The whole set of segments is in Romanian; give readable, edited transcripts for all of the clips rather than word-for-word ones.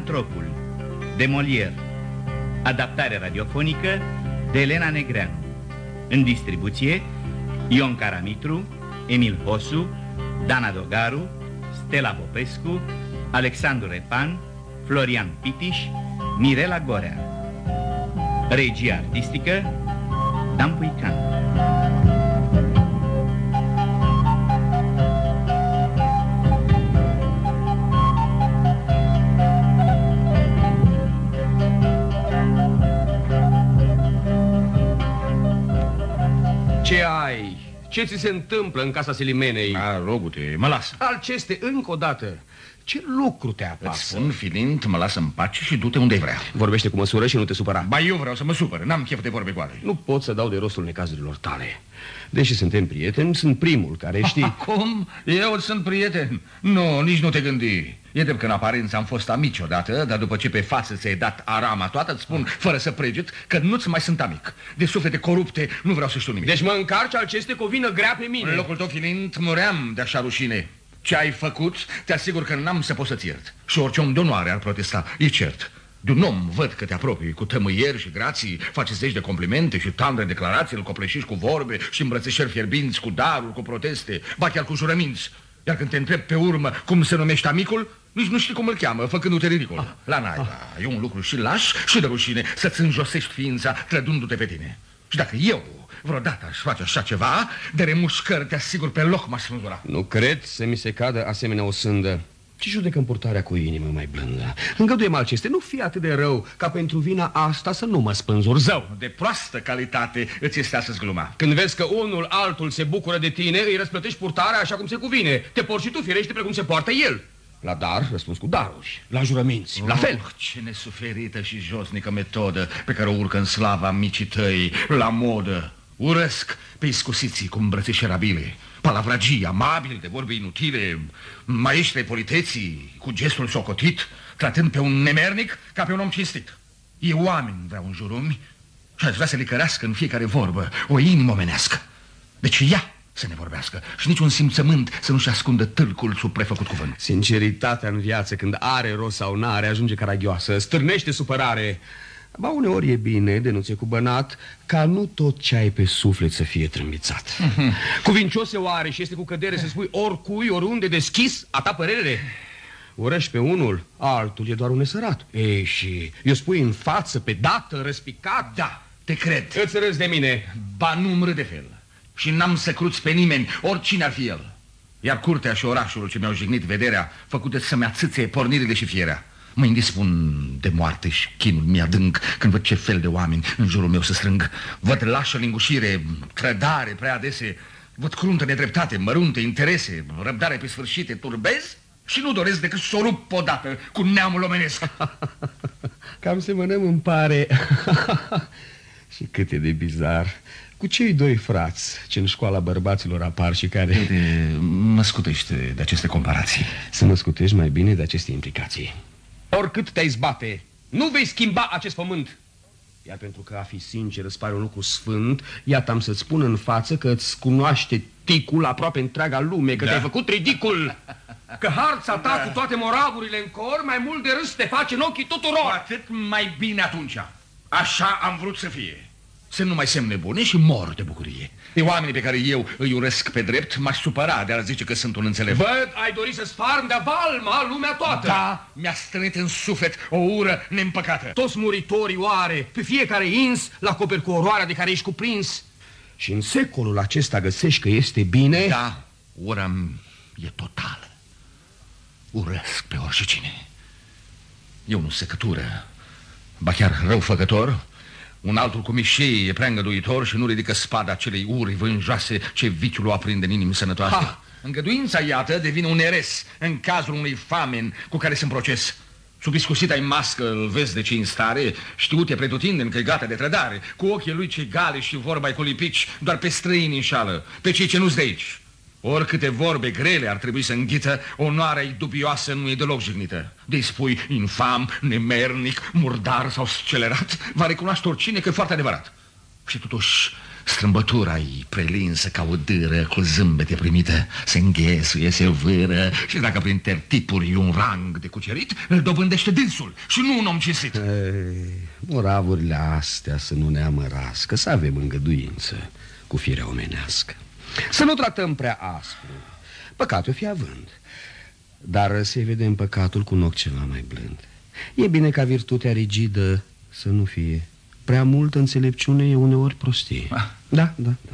Mizantropul, de Molière. Adaptare radiofonică de Elena Negreanu. În distribuție Ion Caramitru, Emil Hosu, Dana Dogaru, Stella Popescu, Alexandru Repan, Florian Pitiș, Mirela Gorea. Regia artistică Dan Puican. Ce ai? Ce ți se întâmplă în casa Selimenei? Rogu-te, mă lasă. Alceste, încă o dată. Ce lucru te apasă? Îți spun, Filind, mă lasă în pace și du-te unde vrea. Vorbește cu măsură și nu te supăra. Ba, eu vreau să mă supăr, n-am chef de vorbe goale. Nu pot să dau de rostul necazurilor tale. Deși suntem prieteni, sunt primul care știi... Cum? Eu sunt prieten? Nu, nici nu te gândi. E drept că în aparență am fost amici odată, dar după ce pe față ți-ai dat arama toată, îți spun, fără să preget, că nu-ți mai sunt amic. De suflete corupte nu vreau să știu nimic. Deci mă încarci Alceste cu o vină grea pe mine. În locul tău, Filind, muream de așa rușine. Ce ai făcut, te asigur că n-am să pot să-ți iert. Și orice om de onoare ar protesta, e cert. De un om văd că te apropii cu tămâieri și grații, faci zeci de complimente și tandre declarații, îl copleșești cu vorbe și îmbrățișări fierbinți, cu daruri, cu proteste, ba chiar cu jurăminți. Iar când te întreb pe urmă cum se numește amicul, nici nu știi cum îl cheamă, făcându-te ridicol. La naiba, e un lucru și laș și de rușine să-ți înjosești ființa trădându-te pe tine. Și dacă eu vreodată aș face așa ceva, de remușcări te asigur pe loc m-aș spânzura. Nu cred să mi se cadă asemenea o sândă. Ci judecăm purtarea cu inimă mai blândă. Îngăduiem Alceste, nu fi atât de rău ca pentru vina asta să nu mă spânzuri zău. De proastă calitate îți este astăzi gluma. Când vezi că unul altul se bucură de tine, îi răsplătești purtarea așa cum se cuvine. Te porți și tu firește precum se poartă el. La dar răspuns cu daruri, la jurăminți, la fel. Ce nesuferită și josnică metodă pe care o urcă în slava micii tăi, la modă. Urăsc pe iscusiții cu îmbrățișări abile, palavragii amabili de vorbe inutile, maestri politeții cu gestul socotit, tratând pe un nemernic ca pe un om cinstit. Ei oameni vreau în jurul mi și aș vrea să licărească în fiecare vorbă o inimă omenească. Deci ea să ne vorbească și niciun simțământ să nu-și ascundă tâlcul sub prefăcut cuvânt. Sinceritatea în viață, când are rost sau n-are, ajunge caragioasă, stârnește supărare. Ba, uneori e bine, de nu ți-e cubănat, ca nu tot ce ai pe suflet să fie trâmbițat. Cuvincios e oare și este cu cădere să spui oricui, oriunde, deschis, a ta părere? Urăști pe unul, altul e doar un nesărat. Ei, și eu spui în față, pe dată, răspicat? Da, te cred. Îți râzi de mine. Ba, nu-mi râd de fel. Și n-am să cruți pe nimeni, oricine ar fi el. Iar curtea și orașul ce mi-au jignit vederea, făcute să-mi atâțe pornirile și fierea. Mă indispun de moarte și chinul mi-adânc când văd ce fel de oameni în jurul meu se strâng. Văd lașă lingușire, trădare prea adese, văd cruntă nedreptate, mărunte interese, răbdare pe sfârșite, turbez și nu doresc decât să o rup odată cu neamul omenesc. Cam semănăm, îmi pare. Și cât e de bizar. Cu cei doi frați ce în școala bărbaților apar și care... Mă scutește de aceste comparații. Să mă scutești mai bine de aceste implicații. Oricât te-ai zbate, nu vei schimba acest pământ. Iar pentru că a fi sincer îți pare un lucru sfânt, iată am să-ți spun în față că îți cunoaște ticul aproape întreaga lume, că te-ai făcut ridicul. Că harța ta cu toate moravurile în cor mai mult de râs te face în ochii tuturor. Cu atât mai bine atunci. Așa am vrut să fie. Să nu mai semne bune și mor de bucurie. De oamenii pe care eu îi urăsc pe drept m-aș supăra de a zice că sunt un înțelept. Văd, ai dorit să sfarm de valma lumea toată. Da, mi-a strânit în suflet o ură neîmpăcată. Toți muritorii oare, pe fiecare ins, la acoperi cu oroarea de care ești cuprins. Și în secolul acesta găsești că este bine? Da, ura e totală. Urăsc pe oricine. Eu nu secătură, ba chiar răufăcător. Un altul cu mișei e prea îngăduitor și nu ridică spada acelei uri vânjoase ce viciul o aprinde în inimi sănătoase. Îngăduința, iată, devine un eres în cazul unui famen cu care sunt proces. Sub iscusita-i mască îl vezi de ce în stare, știute pretutindeni că-i gata de trădare, cu ochii lui cei gale și vorba-i cu lipici, doar pe străini înșală, pe cei ce nu-s de aici. Oricâte vorbe grele ar trebui să înghită, onoarea-i dubioasă nu e deloc jignită. De-i spui infam, nemernic, murdar sau scelerat, va recunoaște oricine că e foarte adevărat. Și totuși strâmbătură ai prelinsă ca o dâră cu zâmbete primite, se înghesuie, se vâră și dacă prin tertipuri e un rang de cucerit, îl dobândește dânsul și nu un om cinstit. Moravurile astea să nu ne amărască, să avem îngăduință cu firea omenească, să nu tratăm prea aspru, păcatul fi având, dar să-i vedem păcatul cu un ochi ceva mai blând. E bine ca virtutea rigidă să nu fie. Prea multă înțelepciune e uneori prostie. Da.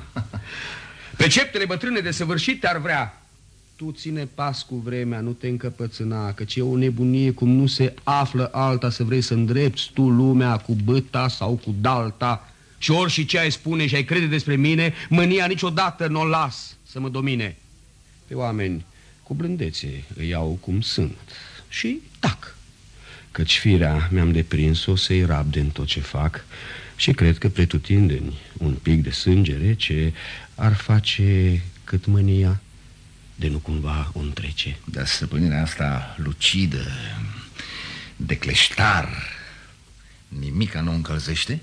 Preceptele bătrâne de săvârșit ar vrea: tu ține pas cu vremea, nu te încăpățâna, căci e o nebunie cum nu se află alta să vrei să îndrepți tu lumea cu băta sau cu dalta. Și ori și ce ai spune și ai crede despre mine, mânia niciodată n-o las să mă domine. Pe oameni cu blândețe îi iau cum sunt și tac, căci firea mi-am deprins-o să-i rabde în tot ce fac și cred că pretutindeni un pic de sânge rece ar face cât mânia de nu cumva o întrece. Dar stăpânirea asta lucidă, de cleștar, nimica nu încălzește?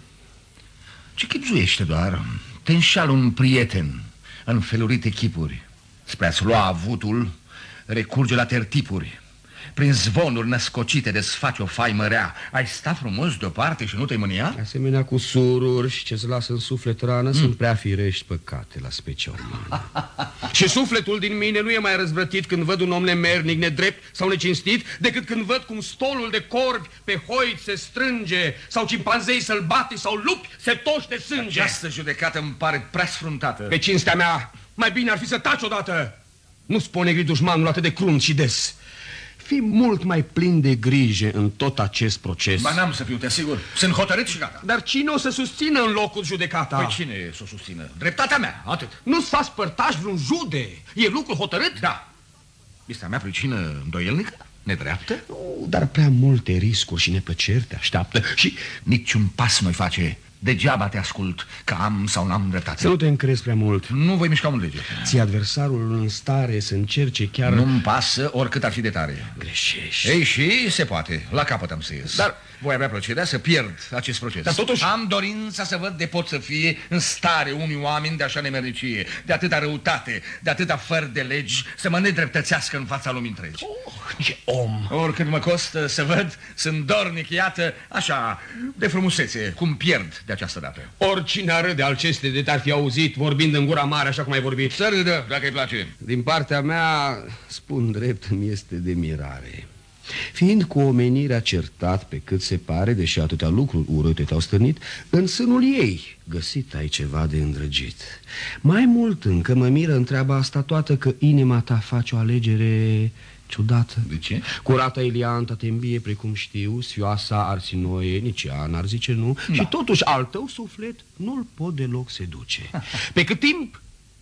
Ce chipzuiește doar? Te înșală un prieten în felurite chipuri. Spre a-ți lua avutul, recurge la tertipuri. Prin zvonuri născocite desfaci o faimă rea. Ai sta frumos deoparte și nu te-ai mânia? Asemenea cu sururi și ce-ți lasă în suflet rană sunt prea firești păcate la specia umană. Și sufletul din mine nu e mai răzvrătit când văd un om nemernic, nedrept sau necinstit, decât când văd cum stolul de corvi pe hoiți se strânge, sau cimpanzei sălbati sau lupi se toși de sânge. Această judecată îmi pare prea sfruntată. Pe cinstea mea, mai bine ar fi să taci odată. Nu spune gri dușmanul atât de crunt și des. Fii mult mai plin de grijă în tot acest proces. Ba n-am să fiu, te asigur. Sunt hotărât și gata. Dar cine o să susțină în locul judecata? Păi cine să o susțină? Dreptatea mea, atât. Nu-ți faci părtaș vreun jude? E lucru hotărât? Da. Este a mea pricină îndoielnică? Nedreaptă? Nu, dar prea multe riscuri și neplăceri te așteaptă. Și niciun pas nu-i face. Degeaba te ascult că am sau n-am dreptate. Să nu te încrezi prea mult. Nu voi mișca un lege. Ți adversarul în stare să încerce chiar... Nu-mi pasă oricât ar fi de tare. Greșești. Ei, și se poate. La capăt am să ies. Dar voi avea plăcerea să pierd acest proces. Dar totuși... am dorința să văd de pot să fie în stare unii oameni de așa nemernicie, de atâta răutate, de atâta fără de legi, să mă nedreptățească în fața lumii întregi. Ce om! Oricât mă costă să văd, sunt dornic, iată, așa, de frumusețe, cum pierd de această dată. Oricine ar râde aceste de te-ar fi auzit vorbind în gura mare așa cum ai vorbit. Să râdă, dacă îi place. Din partea mea, spun drept, îmi este de mirare. Fiind cu omenirea certat pe cât se pare, deși atâtea lucruri urâte te-au stârnit, în sânul ei găsit ai ceva de îndrăgit. Mai mult încă mă miră întreaba asta toată, că inima ta face o alegere ciudată. De ce? Curata Ilianta te îmbie, precum știu, sfioasa Arsinoe, nici ea n-ar zice nu, da. Și totuși al tău suflet nu-l pot deloc seduce. Pe cât timp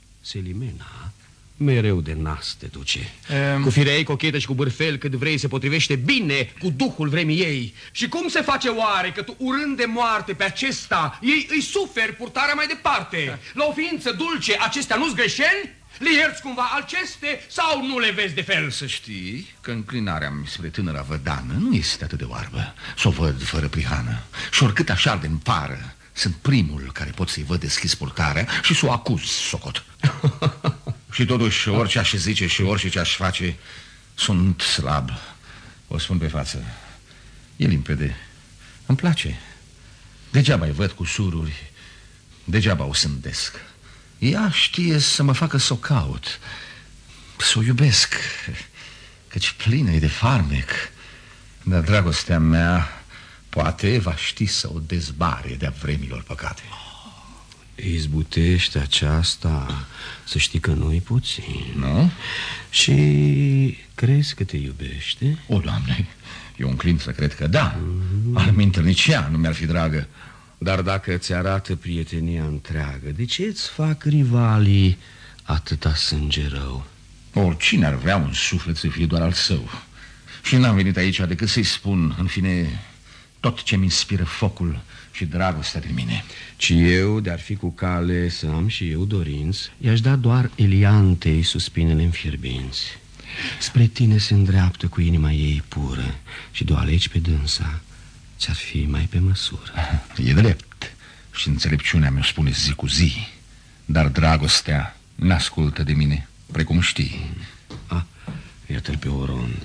Selimena mereu de nas te duce. Cu firea ei cochetă și cu bârfel cât vrei se potrivește bine cu duhul vremii ei. Și cum se face oare că tu, urând de moarte pe acesta, ei îi suferi purtarea mai departe? La o ființă dulce, acestea nu-s greșeli? Le ierți cumva aceste sau nu le vezi de fel? Să știi că înclinarea-mi spre tânăra vădană nu este atât de oarbă. S-o văd fără prihană. Și oricât așa de-mi pară, sunt primul care pot să-i văd deschis purtarea și să o acuz, socot. Și totuși, orice aș zice și orice ce aș face, sunt slab. O spun pe față. E limpede. Îmi place. Degeaba-i văd cu sururi. Degeaba o sândesc. Ea știe să mă facă să o caut, să o iubesc, căci plină e de farmec. Dar dragostea mea poate va ști să o dezbare de-a vremilor păcate. Izbutește aceasta, să știi că nu-i puțin. Nu? Și crezi că te iubește? O, Doamne, eu înclin să cred că da. Alminteri nici ea nu mi-ar fi dragă. Dar dacă ți arată prietenia întreagă, de ce îți fac rivalii atâta sânge rău? Oricine ar vrea un suflet să fie doar al său. Și n-am venit aici decât să-i spun, în fine, tot ce-mi inspiră focul și dragostea din mine. Ci eu, de-ar fi cu cale să am și eu dorinți, i-aș da doar Eliantei suspinele înfierbinți. Spre tine se îndreaptă cu inima ei pură și de o alegi pe dânsa ți-ar fi mai pe măsură. E drept și înțelepciunea mi-o spune zi cu zi. Dar dragostea n-ascultă de mine, precum știi. Iată-l pe Orond.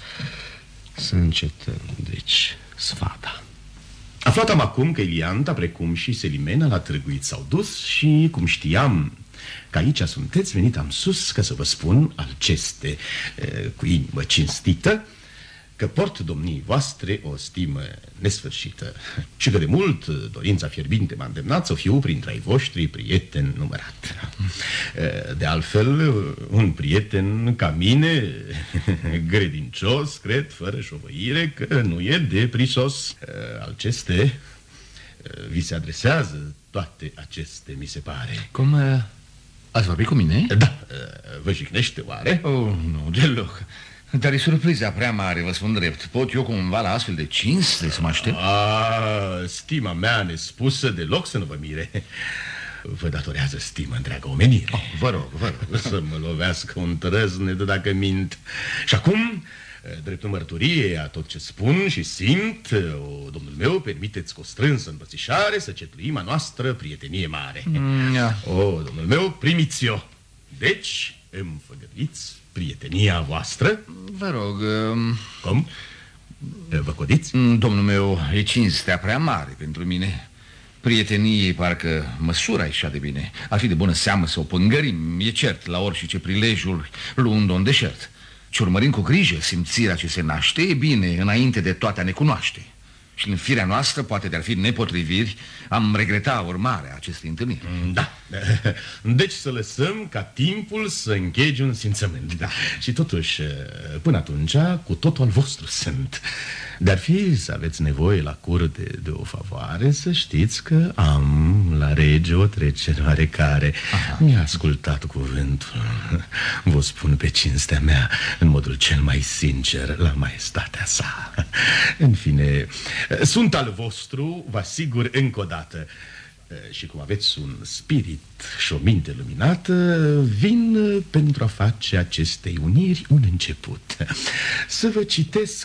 Să încetăm, deci, sfata. Aflatam acum că Ilianta, precum și Selimena, la Târguit s-au dus și, cum știam că aici sunteți, venit am sus ca să vă spun alceste cu inimă cinstită că port domnii voastre o stimă nesfârșită și că de mult dorința fierbinte m-a îndemnat să fiu printre ai voștri prieteni numărat. De altfel, un prieten ca mine, credincios, cred, fără șovăire, că nu e de prisos. Alceste vi se adresează toate aceste, mi se pare. Cum ați vorbit cu mine? Da, vă jignește oare? Oh, nu, deloc. Dar e surpriza prea mare, vă spun drept. Pot eu cumva la astfel de cinste să mă aștept? Stima mea nespusă deloc să nu vă mire. Vă datorează stimă întreaga omenire. Vă rog. Să mă lovească un trăznet dacă mint. Și acum, drept mărturie a tot ce spun și simt, domnul meu, permiteți cu o strânsă îmbățișare să cetluim a noastră prietenie mare. Domnul meu, primiți-o. Deci, îmi făgăduiți prietenia voastră? Vă rog. Cum? Vă codiți? Domnul meu, e cinstea prea mare pentru mine. Prieteniei parcă măsura așa de bine. Ar fi de bună seamă să o pângărim, e cert, la orice prilejuri, luând-o în deșert. Și urmărind cu grijă simțirea ce se naște, e bine, înainte de toate a ne cunoaște. Și în firea noastră, poate de-ar fi nepotriviri, am regreta urmarea acestei întâlniri. Da. Deci să lăsăm ca timpul să închege un simțământ. Da. Și totuși, până atunci, cu totul al vostru sunt. De-ar fi să aveți nevoie la curte de o favoare, să știți că am la rege o trecere oarecare. Mi-a ascultat cuvântul. Vă spun pe cinstea mea, în modul cel mai sincer, la maestatea sa. În fine, sunt al vostru, vă asigur încă o dată. Și cum aveți un spirit și o minte luminată, vin pentru a face acestei uniri un început. Să vă citesc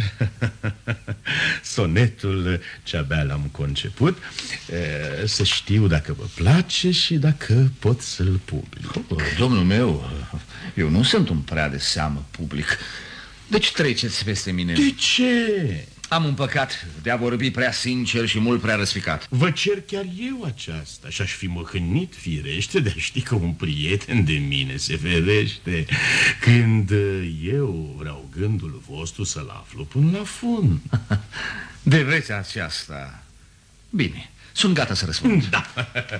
sonetul ce abia l-am conceput, să știu dacă vă place și dacă pot să-l public. Domnul meu, eu nu sunt un prea de seamă public. Deci treceți peste mine. De ce? Am un păcat de a vorbi prea sincer și mult prea răsficat. Vă cer chiar eu aceasta și aș fi măhănit firește de a ști că un prieten de mine se ferește când eu vreau gândul vostru să-l aflu până la fund. De vreți aceasta? Bine, sunt gata să răspund. Da.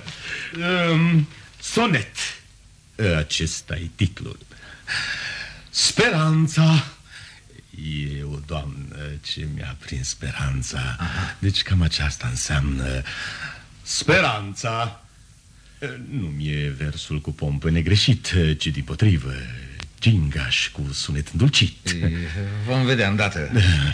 Sonet. Acesta e titlul. Speranța. Eu, doamnă, ce mi-a prins speranța. Deci cam aceasta înseamnă speranța. Nu mi-e versul cu pompă negreșit, ci dimpotrivă gingaș cu sunet îndulcit. Vom vedea îndată.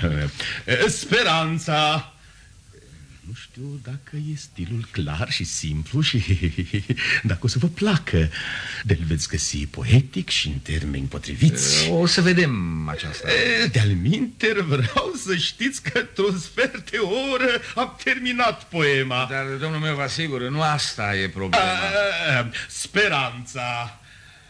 Speranța. Nu știu dacă e stilul clar și simplu și dacă o să vă placă. De-l veți găsi poetic și în termeni potriviți. O să vedem aceasta. De-al minter vreau să știți că într-un sfert de oră am terminat poema. Dar, domnul meu, vă asigur, nu asta e problema. Speranța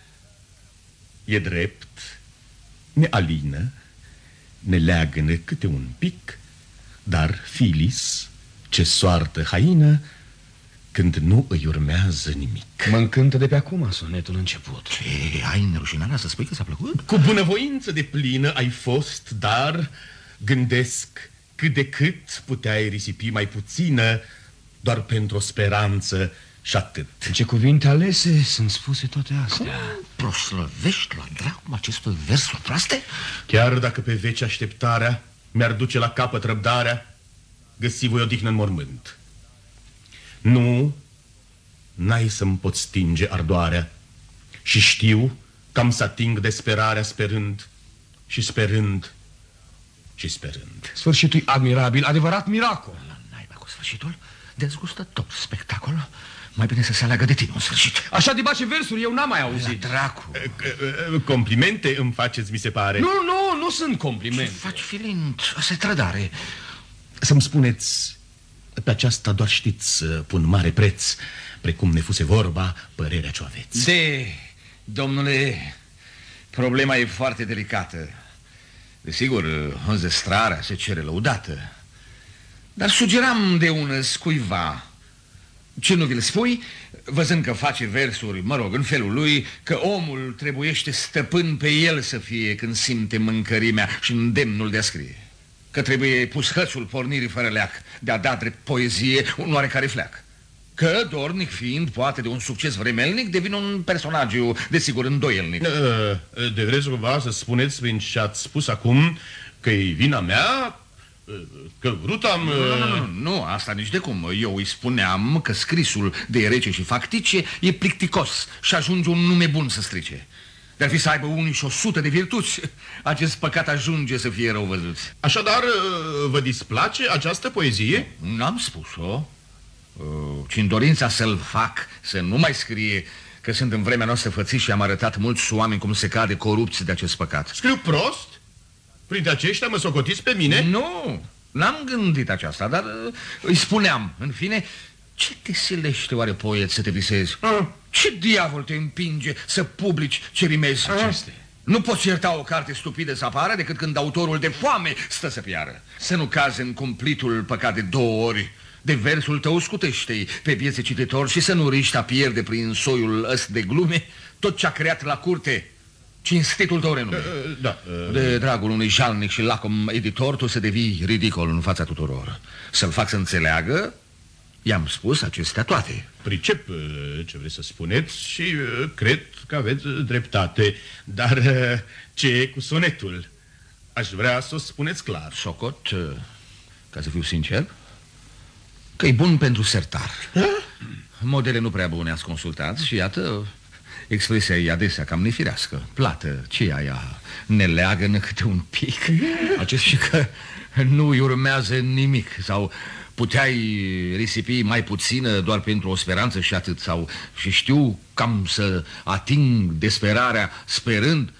e drept, ne alină, ne leagănă câte un pic, dar Filis, ce soartă haină, când nu îi urmează nimic. Mă încântă de pe acum sonetul început. Ce, ai nerușinarea să spui că ți-a plăcut? Cu bunăvoință de plină ai fost, dar gândesc cât de cât puteai risipi mai puțină doar pentru o speranță și atât. În ce cuvinte alese sunt spuse toate astea. Proslăvești la dracu acestor versuri proaste? Chiar dacă pe veci așteptarea mi-ar duce la capăt răbdarea, găsi voi odihnă în mormânt. Nu, n-ai să-mi pot stinge ardoarea și știu că am să ating desperarea sperând și sperând și sperând. Sfârșitul admirabil, adevărat miracol. La naiba cu sfârșitul, dezgustător spectacol. Mai bine să se aleagă de tine un sfârșit. Așa de bace versuri eu n-am mai auzit. La dracu. Complimente îmi faceți, mi se pare. Nu sunt complimente. Ce faci, Filint? Asta e trădare. Să-mi spuneți, pe aceasta doar știți, pun mare preț, precum ne fuse vorba, părerea ce-o aveți. Domnule, problema e foarte delicată. Desigur, înzestrarea se cere lăudată. Dar sugeram de unăs cuiva. Ce nu vi-l spui? Văzând că face versuri, mă rog, în felul lui, că omul trebuiește stăpân pe el să fie când simte mâncărimea și îndemnul de a scrie. Că trebuie pus hățul pornirii fără leac, de a da drept poezie un oarecare fleac. Că, dornic fiind, poate de un succes vremelnic, devine un personaj, desigur, îndoielnic. De vreți cumva să spuneți prin ce ați spus acum că-i vina mea, că vrut am... Nu, asta nici de cum. Eu îi spuneam că scrisul de rece și factice e plicticos și ajunge un nume bun să strice. De-ar fi să aibă unii și 100 de virtuți, acest păcat ajunge să fie rău văzut. Așadar, vă displace această poezie? N-am spus-o, ci în dorința să-l fac, să nu mai scrie, că sunt în vremea noastră fățiși și am arătat mulți oameni cum se cade corupți de acest păcat. Scriu prost? Printre aceștia mă socotiți pe mine? Nu, n-am gândit aceasta, dar îi spuneam, în fine, ce te silește oare, poet, să te visezi? Ce diavol te împinge să publici ce rimezi? Nu poți ierta o carte stupidă să apară decât când autorul de foame stă să piară. Să nu cazi în cumplitul păcat de 2 ori. De versul tău scutește-i pe viețe cititor și să nu riști a pierde prin soiul ăsta de glume tot ce-a creat la curte cinstitul tău renume. De dragul unui jalnic și lacom editor, tu să devii ridicol în fața tuturor. Să-l fac să înțeleagă, i-am spus acestea toate. Pricep ce vreți să spuneți și cred că aveți dreptate. Dar ce e cu sonetul? Aș vrea să o spuneți clar. Socot, ca să fiu sincer, că e bun pentru sertar. Modele nu prea bune ați consultat și iată, expresia e adesea cam nefirească. Plată, ce aia ne leagă câte un pic. Acest și că nu-i urmează nimic. Sau puteai risipi mai puțină doar pentru o speranță și atât. Sau și știu cam să ating desperarea sperând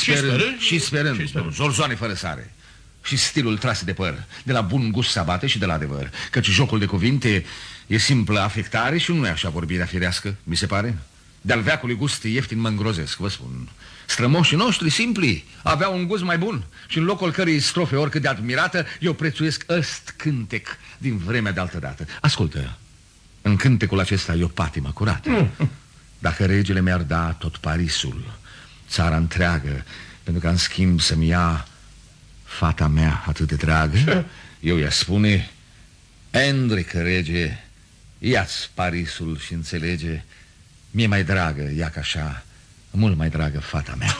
și sperând. Zorzoane fără sare. Și stilul tras de păr. De la bun gust se abate și de la adevăr. Căci jocul de cuvinte e simplă afectare și nu e așa vorbirea firească, mi se pare. De-al veacului gust ieftin mă îngrozesc, vă spun. Strămoșii noștri simpli aveau un gust mai bun și în locul cărei strofe oricât de admirată eu prețuiesc ăst cântec din vremea de altădată. Ascultă, în cântecul acesta e o patimă curată. Dacă regele mi-ar da tot Parisul, țara întreagă, pentru că în schimb să-mi ia fata mea atât de dragă, eu i-aș spune: Enric, rege, ia-ți Parisul și înțelege, mi-e mai dragă, ia ca așa, mult mai dragă fata mea.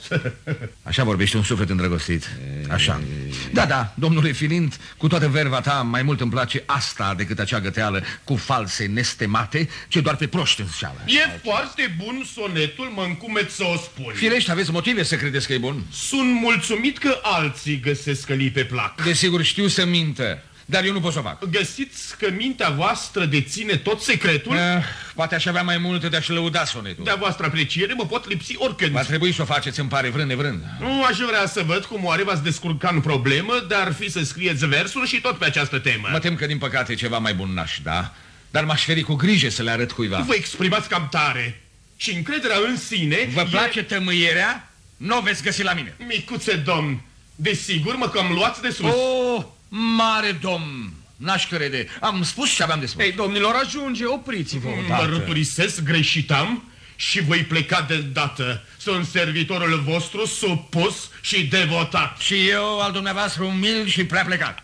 Așa vorbește un suflet îndrăgostit. Așa. Da, domnule Filind, cu toată verva ta, mai mult îmi place asta decât acea găteală cu false nestemate, ce doar pe proști înșeală. E foarte bun sonetul, mă încumet să o spun. Firește, aveți motive să credeți că e bun. Sunt mulțumit că alții găsesc că li pe plac. Desigur știu să mintă, dar eu nu pot să o fac. Găsiți că mintea voastră deține tot secretul? Poate aș avea mai multe de a-și lăuda sonetul. De-a voastră apreciere mă pot lipsi oricând. Va trebui să o faceți, îmi pare, vrând nevrând. Nu aș vrea să văd cum oare v-ați descurca în problemă, dar ar fi să scrieți versuri și tot pe această temă. Mă tem că din păcate ceva mai bun n-aș da, dar m-aș feri cu grijă să le arăt cuiva. Vă exprimați cam tare și încrederea în sine... Vă place tămâierea? Nu o veți găsi la mine. Micuțe domn, desigur mă cam luați de sus. Mare domn, n-aș crede. Am spus ce aveam de spus. Ei, domnilor, ajunge, opriți-vă odată. Mă răturisesc, greșitam și voi pleca de îndată. Sunt servitorul vostru supus și devotat. Și eu, al dumneavoastră, umil și prea plecat.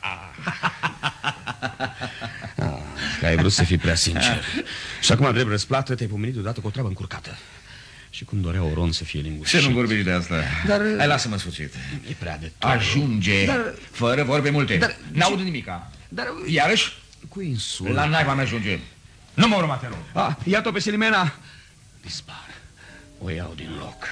Că ai vrut să fii prea sincer. Și acum, drept răsplată, te-ai pomenit deodată cu o treabă încurcată. Și cum dorea Oron să fie lingușit. Ce nu vorbi de asta? Dar... Hai, lasă-mă sfârșit. E prea de tot. Ajunge, fără vorbe multe. N-aud nimica. Dar... Iarăși? Cu insul. La naiba mea ajunge. Nu mă urma, te rog. Iată-o pe Selimena. Dispar. O iau din loc.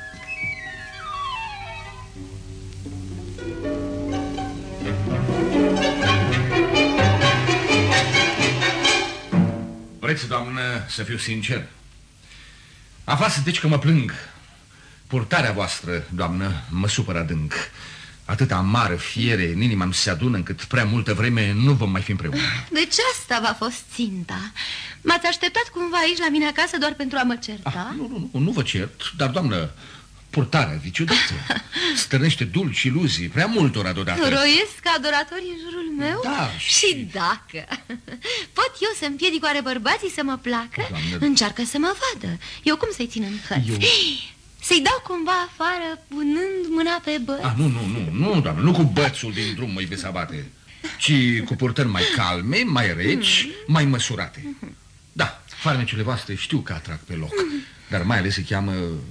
Vreți, doamnă, să fiu sincer? Aflați, deci, că mă plâng. Purtarea voastră, doamnă, mă supără adânc. Atâta amară fiere în inima-mi se adună încât prea multă vreme nu vom mai fi împreună. Deci asta v-a fost ținta. M-ați așteptat cumva aici la mine acasă doar pentru a mă certa? Nu vă cert, dar, doamnă, purtarea viciudată stârnește dulci iluzii prea multora deodată. Roiesc adoratorii în jurul meu? Da. Și dacă pot eu să împiedic oare bărbații să mă placă? Doamne... Încearcă să mă vadă. Eu cum să-i țin în hăți? Să-i dau cumva afară punând mâna pe băț? Nu, doamne, nu cu bățul din drum mă veți abate, ci cu purtări mai calme, mai reci, mai măsurate. Da, farmecele voastre știu că atrag pe loc, dar mai ales se cheamă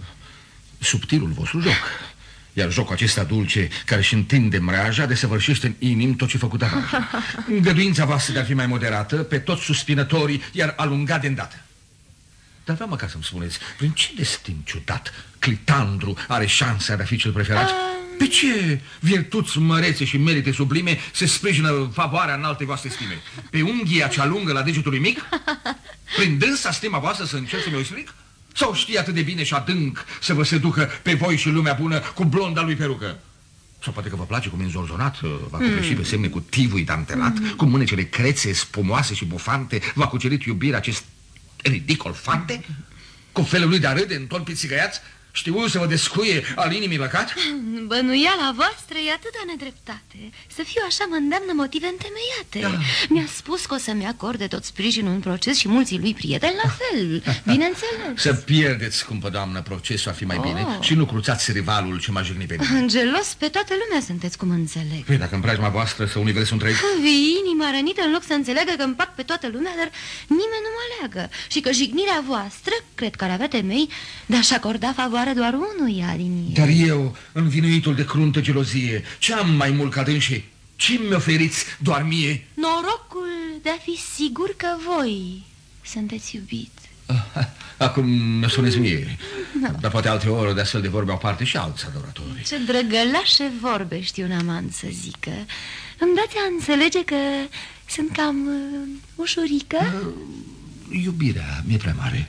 subtilul vostru joc. Iar jocul acesta dulce, care își întinde mreaja, desăvârșește în inim tot ce făcut afară. Îngăduința voastră de a fi mai moderată pe toți suspinătorii, iar alunga de îndată. Dar vreau măcar să-mi spuneți, prin ce destin ciudat Clitandru are șansa de a fi cel preferat? Pe ce virtuți mărețe și merite sublime se sprijină favoarea înaltei voastre stime? Pe unghia cea lungă la degetul lui mic? Prin dânsa stima voastră să încerc să-mi o explic? Sau știe atât de bine și adânc să vă seducă pe voi și lumea bună cu blonda lui perucă? Sau poate că vă place cum e înzorzonat, va copleși pe semne cu tivui dantelat, cu mânecele crețe, spumoase și bufante, v-a cucerit iubirea acest ridicol fante? Cu felul lui de a râde în ton pițigăiați, știu să vă descuie al inimii lăcat? Bănuiala voastră e atâta nedreptate. Să fiu așa mă îndeamnă motive întemeiate. Mi-a spus că o să-mi acorde tot sprijinul în proces și mulți lui prieteni la fel, bineînțeles. Să pierdeți, scumpă doamnă, procesul ar fi mai bine și nu cruțați rivalul ce m-a jignit pe mine. Gelos pe toată lumea sunteți, cum înțeleg. Păi dacă în preajma voastră să universul întreg... Inima rănită în loc să înțeleagă că împac pe toată lumea, dar nimeni nu mă leagă. Și că jignirea voastră, cred că ar avea temei de a-și acorda favoare doar unuia din ei. Dar eu, învinuitul de cruntă gelozie, ce am mai mult ca dânsii? Ce mi oferiți doar mie? Norocul de a fi sigur că voi sunteți iubit. Acum mă spuneți mie. Dar poate alte ori de astfel de vorbe au parte și alți adoratori. Ce drăgălașe vorbe știu un amant să zică. Îmi dați a înțelege că sunt cam ușurică? Iubirea mi-e prea mare.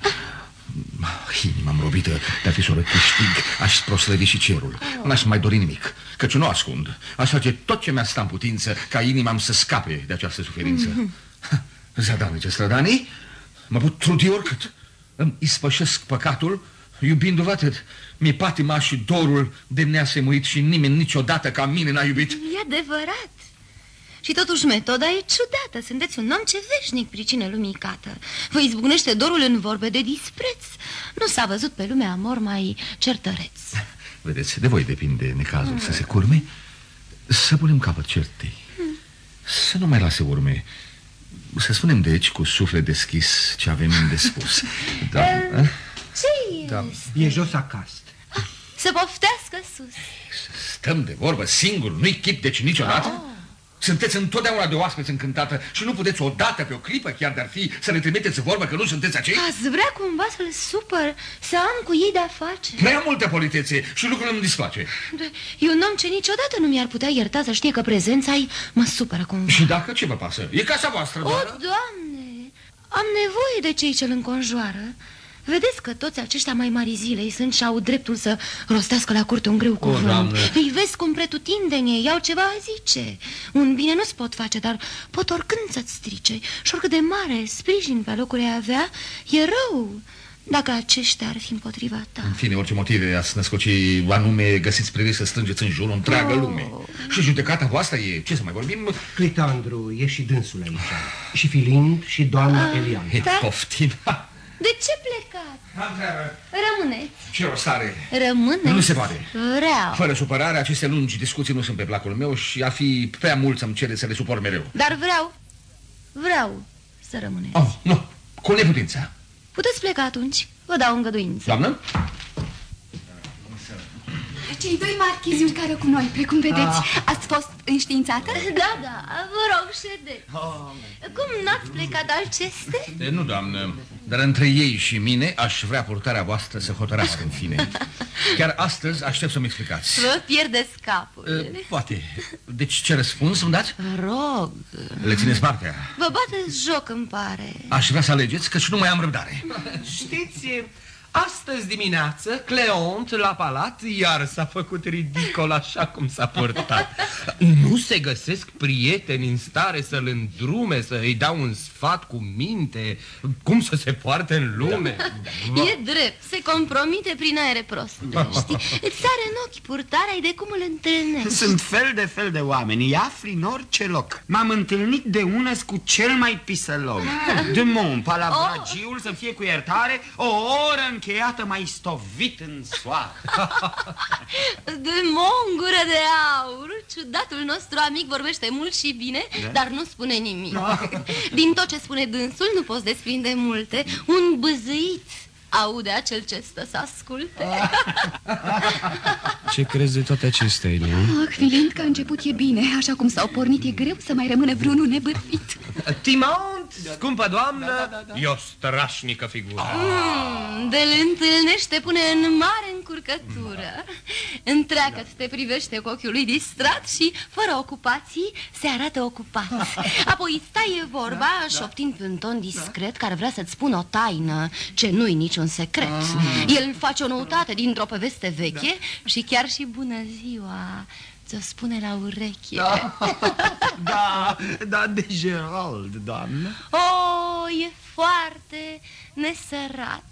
Inima-mi robită de a fi să o câștig, aș proslăvi și cerul. N-aș mai dori nimic, căci nu ascund. Aș face tot ce mi-a stat în putință ca inima-mi să scape de această suferință. Zadarnice strădanii, mă pot trudi oricât. Îmi ispășesc păcatul, iubindu-vă atât. Mi-e patima și dorul de neasemuit și nimeni niciodată ca mine n-a iubit. E adevărat. Și totuși metoda e ciudată. Sunteți un om ce veșnic pricină lumii cată. Vă izbucnește dorul în vorbe de dispreț. Nu s-a văzut pe lumea amor mai certăreț. Vedeți, de voi depinde necazul să se curme. Să punem capăt certei. Să nu mai lase urme. Să spunem deci cu suflet deschis ce avem de spus. Ce e jos acasă. Să poftească sus. Stăm de vorbă singur, nu-i chip deci niciodată. Sunteți întotdeauna de oaspeți încântată și nu puteți odată pe o clipă, chiar de-ar fi, să le trimiteți vorbă că nu sunteți acei? Ați vrea cumva să-l supăr, să am cu ei de-a face? Prea multă politețe și lucrul îmi displace. E un om ce niciodată nu mi-ar putea ierta să știe că prezența-i mă supără cumva. Și dacă ce vă pasă? E casa voastră, doamnă? O, Doamne, am nevoie de cei ce-l înconjoară. Vedeți că toți aceștia mai mari zilei sunt și au dreptul să rostească la curte un greu cuvânt. Îi vezi cum pretutindeni ei au ceva a zice. Un bine nu-ți pot face, dar pot oricând să-ți strice. Și oricât de mare sprijin pe locul ei avea, e rău dacă aceștia ar fi împotriva ta. În fine, orice motive ați născoci anume, găsiți priviri să strângeți în jur întreagă lume. Și judecata voastră e, ce să mai vorbim? Clitandru, e și dânsul aici. Și Filind și doamna Elian. Poftim. De ce plecați? Am treabă. Rămâneți. Ce rost are? Rămâneți? Nu se poate. Vreau. Fără supărare, aceste lungi discuții nu sunt pe placul meu și ar fi prea mult să-mi cere să le suport mereu. Dar vreau să rămâneți. Oh, nu, cu neputința. Puteți pleca atunci, vă dau îngăduință. Doamnă? Cei doi marchiziuri care cu noi, precum vedeți, ați fost înștiințată? Da, vă rog, ședeți. Cum n-ați plecat Alceste? Nu, doamnă, dar între ei și mine aș vrea purtarea voastră să hotărască în fine. Chiar astăzi aștept să-mi explicați. Vă pierdeți capul. Poate. Deci ce răspuns îmi dați? Vă rog. Le țineți partea? Vă bateți joc, îmi pare. Aș vrea să alegeți, căci nu mai am răbdare. Știți, Astăzi dimineață, Cleont, la palat, iar s-a făcut ridicol așa cum s-a purtat. Nu se găsesc prieteni în stare să-l îndrume, să îi dea un sfat cu minte, cum să se poarte în lume. E drept, se compromite prin aere proste, știi? Îți sare în ochi purtarea de cum îl întâlnești. Sunt fel de oameni, îi afli în orice loc. M-am întâlnit de unăs cu cel mai pisălog. De mon, palavragiul să fie cu iertare, o oră încheiată mai stovit în soare. De mon, gură de aur, ciudatul nostru amic vorbește mult și bine, dar nu spune nimic. Din tot ce spune dânsul nu poți desprinde multe. Un bâzâit aude acel ce stă să asculte. Ce crezi de toate acestea, Elia? Fiind că a început e bine, așa cum s-au pornit, e greu să mai rămână vreunul nebârfit. Timaunt, scumpă doamnă, e o strașnică figură. De-l întâlnește pune în mare încurcătură. Întreagă te privește cu ochiul lui distrat și, fără ocupații, se arată ocupat. Apoi stai vorba, șoptind pe un ton discret, care vrea să-ți spună o taină, ce nu-i niciun secret. El face o noutate dintr-o poveste veche și chiar și bună ziua ți-o spune la ureche. Da, de Gerald, doamnă. E foarte nesărat.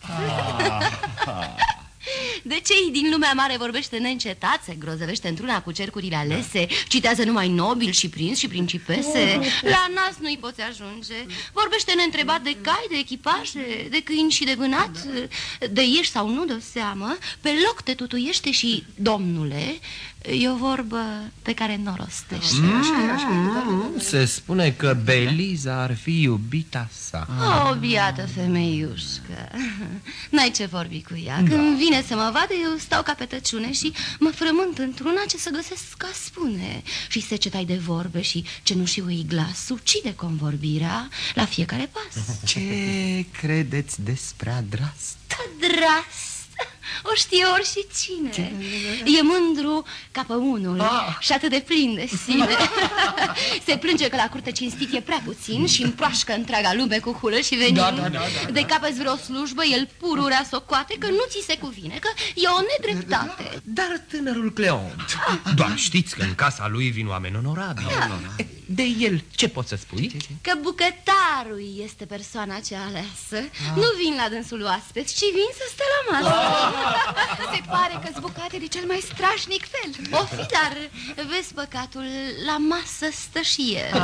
De cei din lumea mare vorbește neîncetat, se grozăvește într-una cu cercurile alese, citează numai nobili și prinți și principese. La nas nu-i poți ajunge. Vorbește neîntrebat de cai, de echipaje, de câini și de vânat, de ieși sau nu de seamă. Pe loc te tutuiește și, domnule, e o vorbă pe care nu o rostește. Se spune că Beliza ar fi iubita sa. O, biată femeiușcă. N-ai ce vorbi cu ea. Când vine să mă vadă, eu stau ca pe tăciune și mă frământ într-una ce să găsesc ca spune. Și secetai de vorbe și cenușiul glas ucide convorbirea la fiecare pas. Ce credeți despre Adrast? Adrast? O știe ori și cine. E mândru ca pe unul și atât de plin de sine. Se plânge că la curte cinstit e prea puțin și împroașcă întreaga lume cu hulă și venin. De capăți vreo slujbă, el pururea socoate că nu ți se cuvine, că e o nedreptate. Dar tânărul Cleont, doar știți că în casa lui vin oameni onorabili. De el ce poți să spui? Că bucătarul este persoana cea aleasă. Nu vin la dânsul oaspeți, ci vin să stă la masă. Se pare că-s bucate de cel mai strașnic fel. O fi, dar vezi păcatul, la masă stă și el.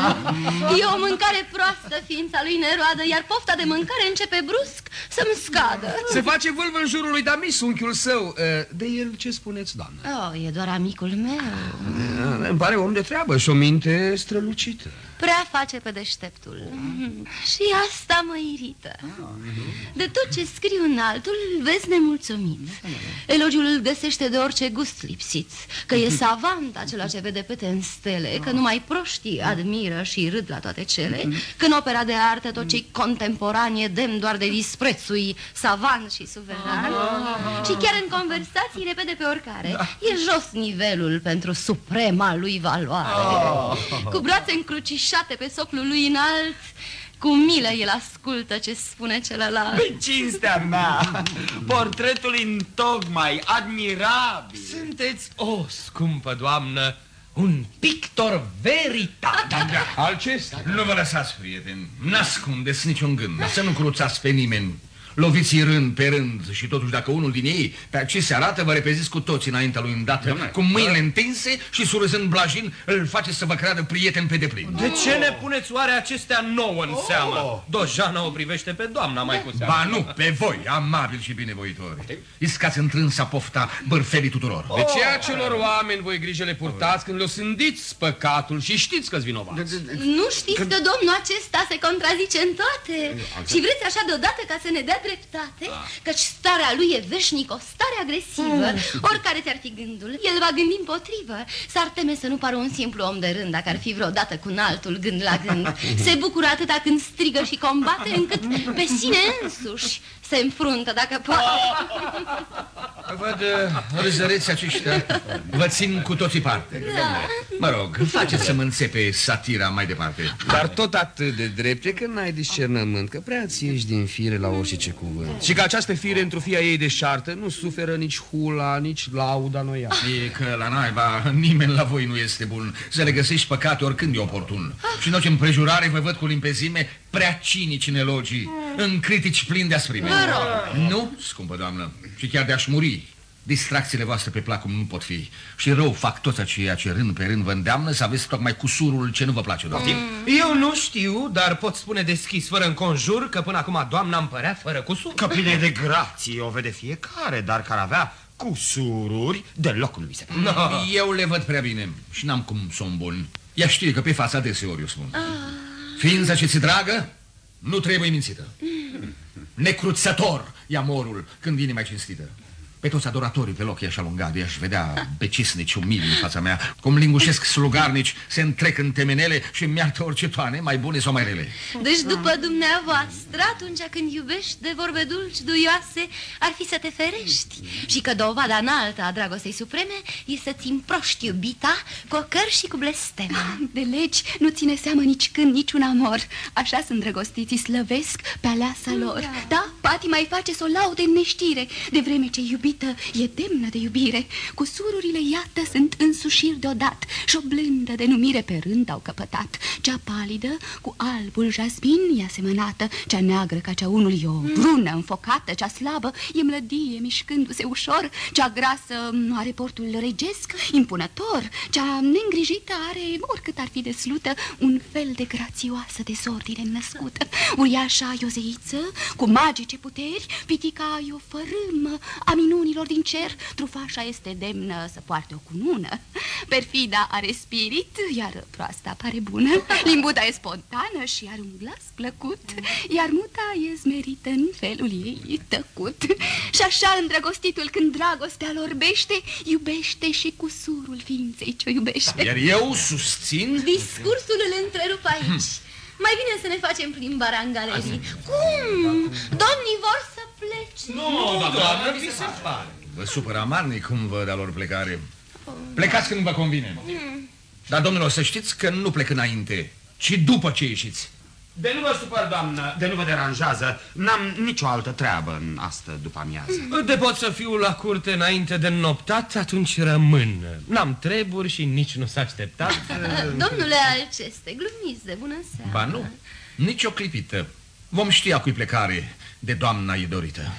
E o mâncare proastă, ființa lui neroadă, iar pofta de mâncare începe brusc să-mi scadă. Se face vâlvă în jurul lui Damis, unchiul său. De el ce spuneți, doamnă? E doar amicul meu. Îmi pare om de treabă și o minte strălucită. Prea face pe deșteptul. Și asta mă irită. De tot ce scriu în altul, îl vezi nemulțumit. Elogiul îl găsește de orice gust lipsit. Că e savant acela ce vede pete în stele, că numai proștii admiră și râd la toate cele, că în opera de artă tot ce-i contemporan e demn doar de disprețui savant și suveran. Și chiar în conversații repede pe oricare. E jos nivelul pentru suprema lui valoare. Cu brațe încrucișate pe soclul lui înalt, cu milă el ascultă ce spune celălalt. Pe cinstea mea, portretul întocmai admirabil. Sunteți, scumpă doamnă, un pictor veritabil. Alcesta. Nu vă lăsați, prieteni, n-ascundeți niciun gând, să nu cruțați pe nimeni. Loviți rând pe rând și totuși dacă unul din ei pe ce se arată, vă repeziți cu toți înaintea lui îndată, cu mâinile întinse și surâzând blajin îl face să vă creadă prieten pe deplin. De ce ne puneți oare acestea nouă în seamă? Dojana o privește pe doamna mai cu seamă. Ba nu, pe voi, amabili și binevoitori. Iscați întrânsa pofta bărfelii tuturor. De ce acelor oameni voi grijă le purtați când le-o sândiți păcatul și știți că-s vinovați? Nu știți că domnul acesta se contrazice în toate? Și vreți așa deodată ca să ne dea dreptate? Căci starea lui e veșnic o stare agresivă. Oricare ți-ar fi gândul, el va gândi împotrivă. S-ar teme să nu pară un simplu om de rând dacă ar fi vreodată cu un altul gând la gând. Se bucură atâta când strigă și combate, încât pe sine însuși se înfruntă dacă poate. Văd râzăreții aceștia vă țin cu toții parte. Mă rog, faceți să mă înțepe satira mai departe. Dar tot atât de drepte că n-ai discernământ, că prea ți ieși din fire la orice ce cuvânt. Și că această fire într-o fia ei deșartă nu suferă nici hula, nici lauda noia. E că la naiba nimeni la voi nu este bun. Să le găsești păcate oricând e oportun. Și în orice împrejurare vă văd cu limpezime prea cinici în elogii, în critici plini de asprime. Nu, scumpă doamnă, și chiar de-aș muri. Distracțiile voastre pe plac cum nu pot fi. Și rău fac toți aceia ce rând pe rând vă îndeamnă să aveți tocmai cusurul ce nu vă place, doamnă. Eu nu știu, dar pot spune deschis, fără înconjur, că până acum doamna îmi părea fără cusur. Că pline de grație o vede fiecare, dar care avea cusururi deloc nu mi se pare. No. Eu le văd prea bine și n-am cum să o îmbun. Ea știe că pe fața deseori eu spun. Ființa ce ți dragă nu trebuie mințită. Necruțător e amorul când vine mai cinstită. Pe toți adoratorii pe loc i-aș alunga, de-aș vedea becisnici umili în fața mea, cum lingușesc slugarnici, se întrec în temenele și îmi iartă orice toane, mai bune sau mai rele. Deci după dumneavoastră, atunci când iubești de vorbe dulci, duioase, ar fi să te ferești. Și că dovada înaltă a dragostei supreme e să-ți împroști iubita cu ocări și cu blesteme. De legi nu ține seamă nici când, nici un amor. Așa sunt drăgostiții, slăvesc pe aleasa lor. Da, patima îi face să o laude în neștire, de vreme ce iubită e demnă de iubire. Cusururile, iată, sunt însușiri deodată și o blândă denumire pe rând au căpătat. Cea palidă cu albul jasmin e asemănată, cea neagră ca cea unul e o brună înfocată, cea slabă e mlădie mișcându-se ușor, cea grasă are portul regesc, impunător, cea neîngrijită are, oricât ar fi deslută, un fel de grațioasă dezordine născută. Uriașa e o zeiță cu magice puteri, pitica e o fărâmă a minunilor din cer, trufașa este demnă să poarte o cunună, perfida are spirit, iar proasta pare bună, limbuta e spontană și are un glas plăcut, iar muta e smerită în felul ei tăcut. Și așa îndrăgostitul, când dragostea lor orbește, iubește și cusurul ființei ce-o iubește. Iar eu susțin... Discursul îl întrerup aici. Mai bine să ne facem plimbarea în galerii. Cum? Domnii vor să plece? Nu, doamnă, mi se pare. Vă supără amarnic cum văd a lor plecare. Plecați când vă convine. Dar, domnilor, să știți că nu plec înainte, ci după ce ieșiți. De nu vă supăr, doamnă, de nu vă deranjează. N-am nicio altă treabă în astă după amiază. De pot să fiu la curte înainte de noptat, atunci rămân. N-am treburi și nici nu s-a așteptat. Domnule Alceste, glumiți de bună seara. Ba nu, nici o clipită. Vom ști a cui plecare de doamna e dorită.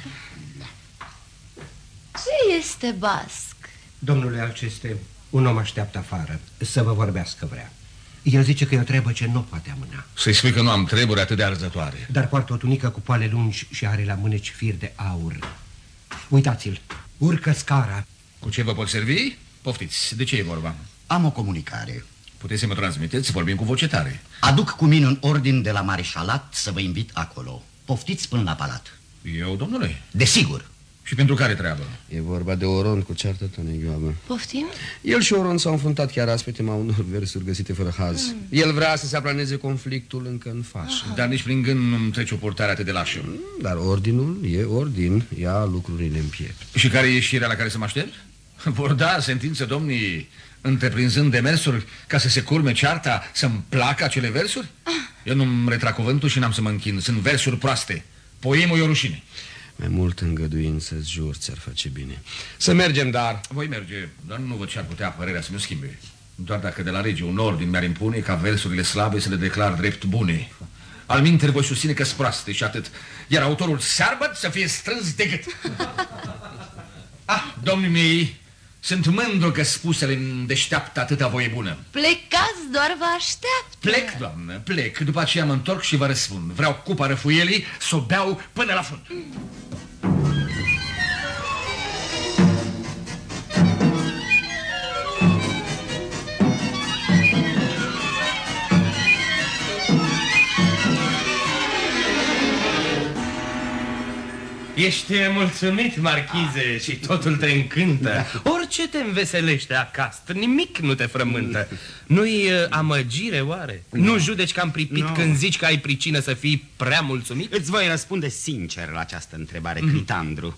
Ce este basc? Domnule Alceste, un om așteaptă afară să vă vorbească vrea. El zice că e o treabă ce nu poate amâna. Să-i spui că nu am treburi atât de arzătoare. Dar poartă o tunică cu poale lungi și are la mâneci fir de aur. Uitați-l, urcă scara. Cu ce vă pot servi? Poftiți, de ce e vorba? Am o comunicare. Puteți să mă transmiteți, vorbim cu voce tare. Aduc cu mine un ordin de la mareșalat să vă invit acolo. Poftiți până la palat. Eu, domnule? Desigur. Și pentru care treabă? E vorba de Oron cu ceartă tonegioabă. Poftim? El și Oron s-au înfruntat chiar azi pe tema unor versuri găsite fără haz. El vrea să se aplaneze conflictul încă în fașă. Dar nici prin gând nu-mi trece o purtare atât de lașă. Dar ordinul e ordin, ia lucrurile în piept. Și care e ieșirea la care să mă aștept? Vor da sentință domnii întreprinzând demersuri ca să se curme cearta, să-mi placă acele versuri? Eu nu-mi retrag cuvântul și n-am să mă închin. Sunt versuri proaste. Poemul e o rușine. Mai mult îngăduință-ți jur, ți-ar face bine. Să mergem, dar... Voi merge, dar nu văd ce ar putea părerea să mi-o schimbe. Doar dacă de la rege un ordin mi-ar impune ca versurile slabe să le declar drept bune. Alminteri voi susține că-s proaste și atât. Iar autorul searbăt să fie strâns de gât. Domnii mei, sunt mândru că spusele îmi deșteaptă atâta voie bună. Plecați, doar vă așteaptă. Plec, doamnă, plec. După aceea mă întorc și vă răspund. Vreau cupa răfuielii să o beau până la fund. Ești mulțumit, marchize, și totul te încântă. Orice te înveselește acasă, nimic nu te frământă. Nu-i amăgire, oare? Nu judeci că am pripit când zici că ai pricină să fii prea mulțumit? Îți voi răspunde sincer la această întrebare, Critandru.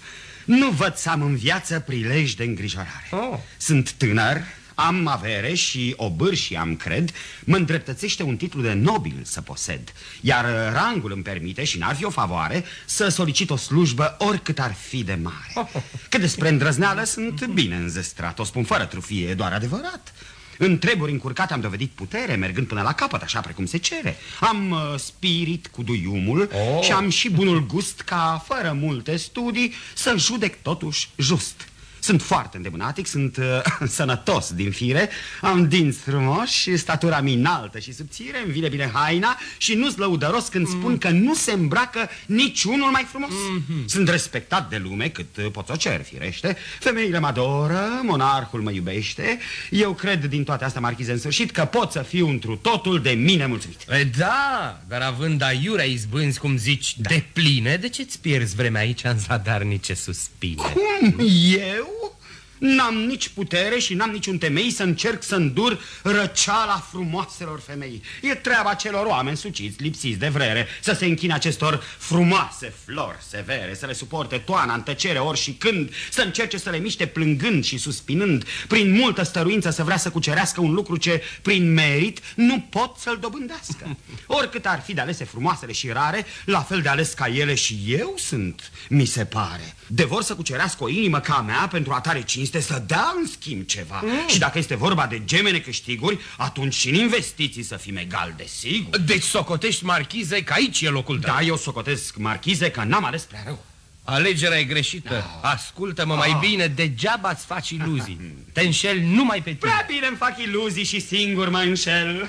Nu văd să am în viață prilej de îngrijorare. Sunt tânăr, am avere și obârșii am, cred. Mă îndreptățește un titlu de nobil să posed, iar rangul îmi permite, și n-ar fi o favoare, să solicit o slujbă oricât ar fi de mare. Că despre îndrăzneală sunt bine înzestrat, o spun fără trufie, e doar adevărat. În treburi încurcate am dovedit putere, mergând până la capăt, așa precum se cere. Am spirit cu duiumul și am și bunul gust ca, fără multe studii, să judec totuși just. Sunt foarte îndemânatic, sunt sănătos din fire, am dinți frumoși, statura mi înaltă și subțire, îmi vine bine haina și nu-s lăudăros când spun că nu se îmbracă niciunul mai frumos. Sunt respectat de lume cât pot să o cer, firește. Femeile mă adoră, monarhul mă iubește. Eu cred din toate astea, marchize, în sfârșit, că pot să fiu întru totul de mine mulțumit. Da, dar având aiurea izbânzi, cum zici, de pline, de ce-ți pierzi vremea aici în zadarnice suspine? Cum? Eu? N-am nici putere și n-am niciun temei să încerc să îndur răceala frumoaselor femei. E treaba celor oameni suciți, lipsiți de vrere, să se închine acestor frumoase flori severe, să le suporte toana în tăcere ori și când, să încerce să le miște plângând și suspinând, prin multă stăruință să vrea să cucerească un lucru ce, prin merit, nu pot să-l dobândească. Oricât ar fi de alese frumoasele și rare, la fel de ales ca ele și eu sunt, mi se pare. De vor să cucerească o inimă ca mea pentru a tare cinste, să dea în schimb ceva. Și dacă este vorba de gemene câștiguri, atunci și în investiții să fim egal, desigur. Deci socotești, marchize, că aici e locul tău. Da, eu socotesc, marchize, că n-am ales prea rău. Alegerea e greșită. Ascultă-mă mai bine, degeaba îți faci iluzii. Te înșeli numai pe tine. Prea bine îmi fac iluzii și singur mă înșel.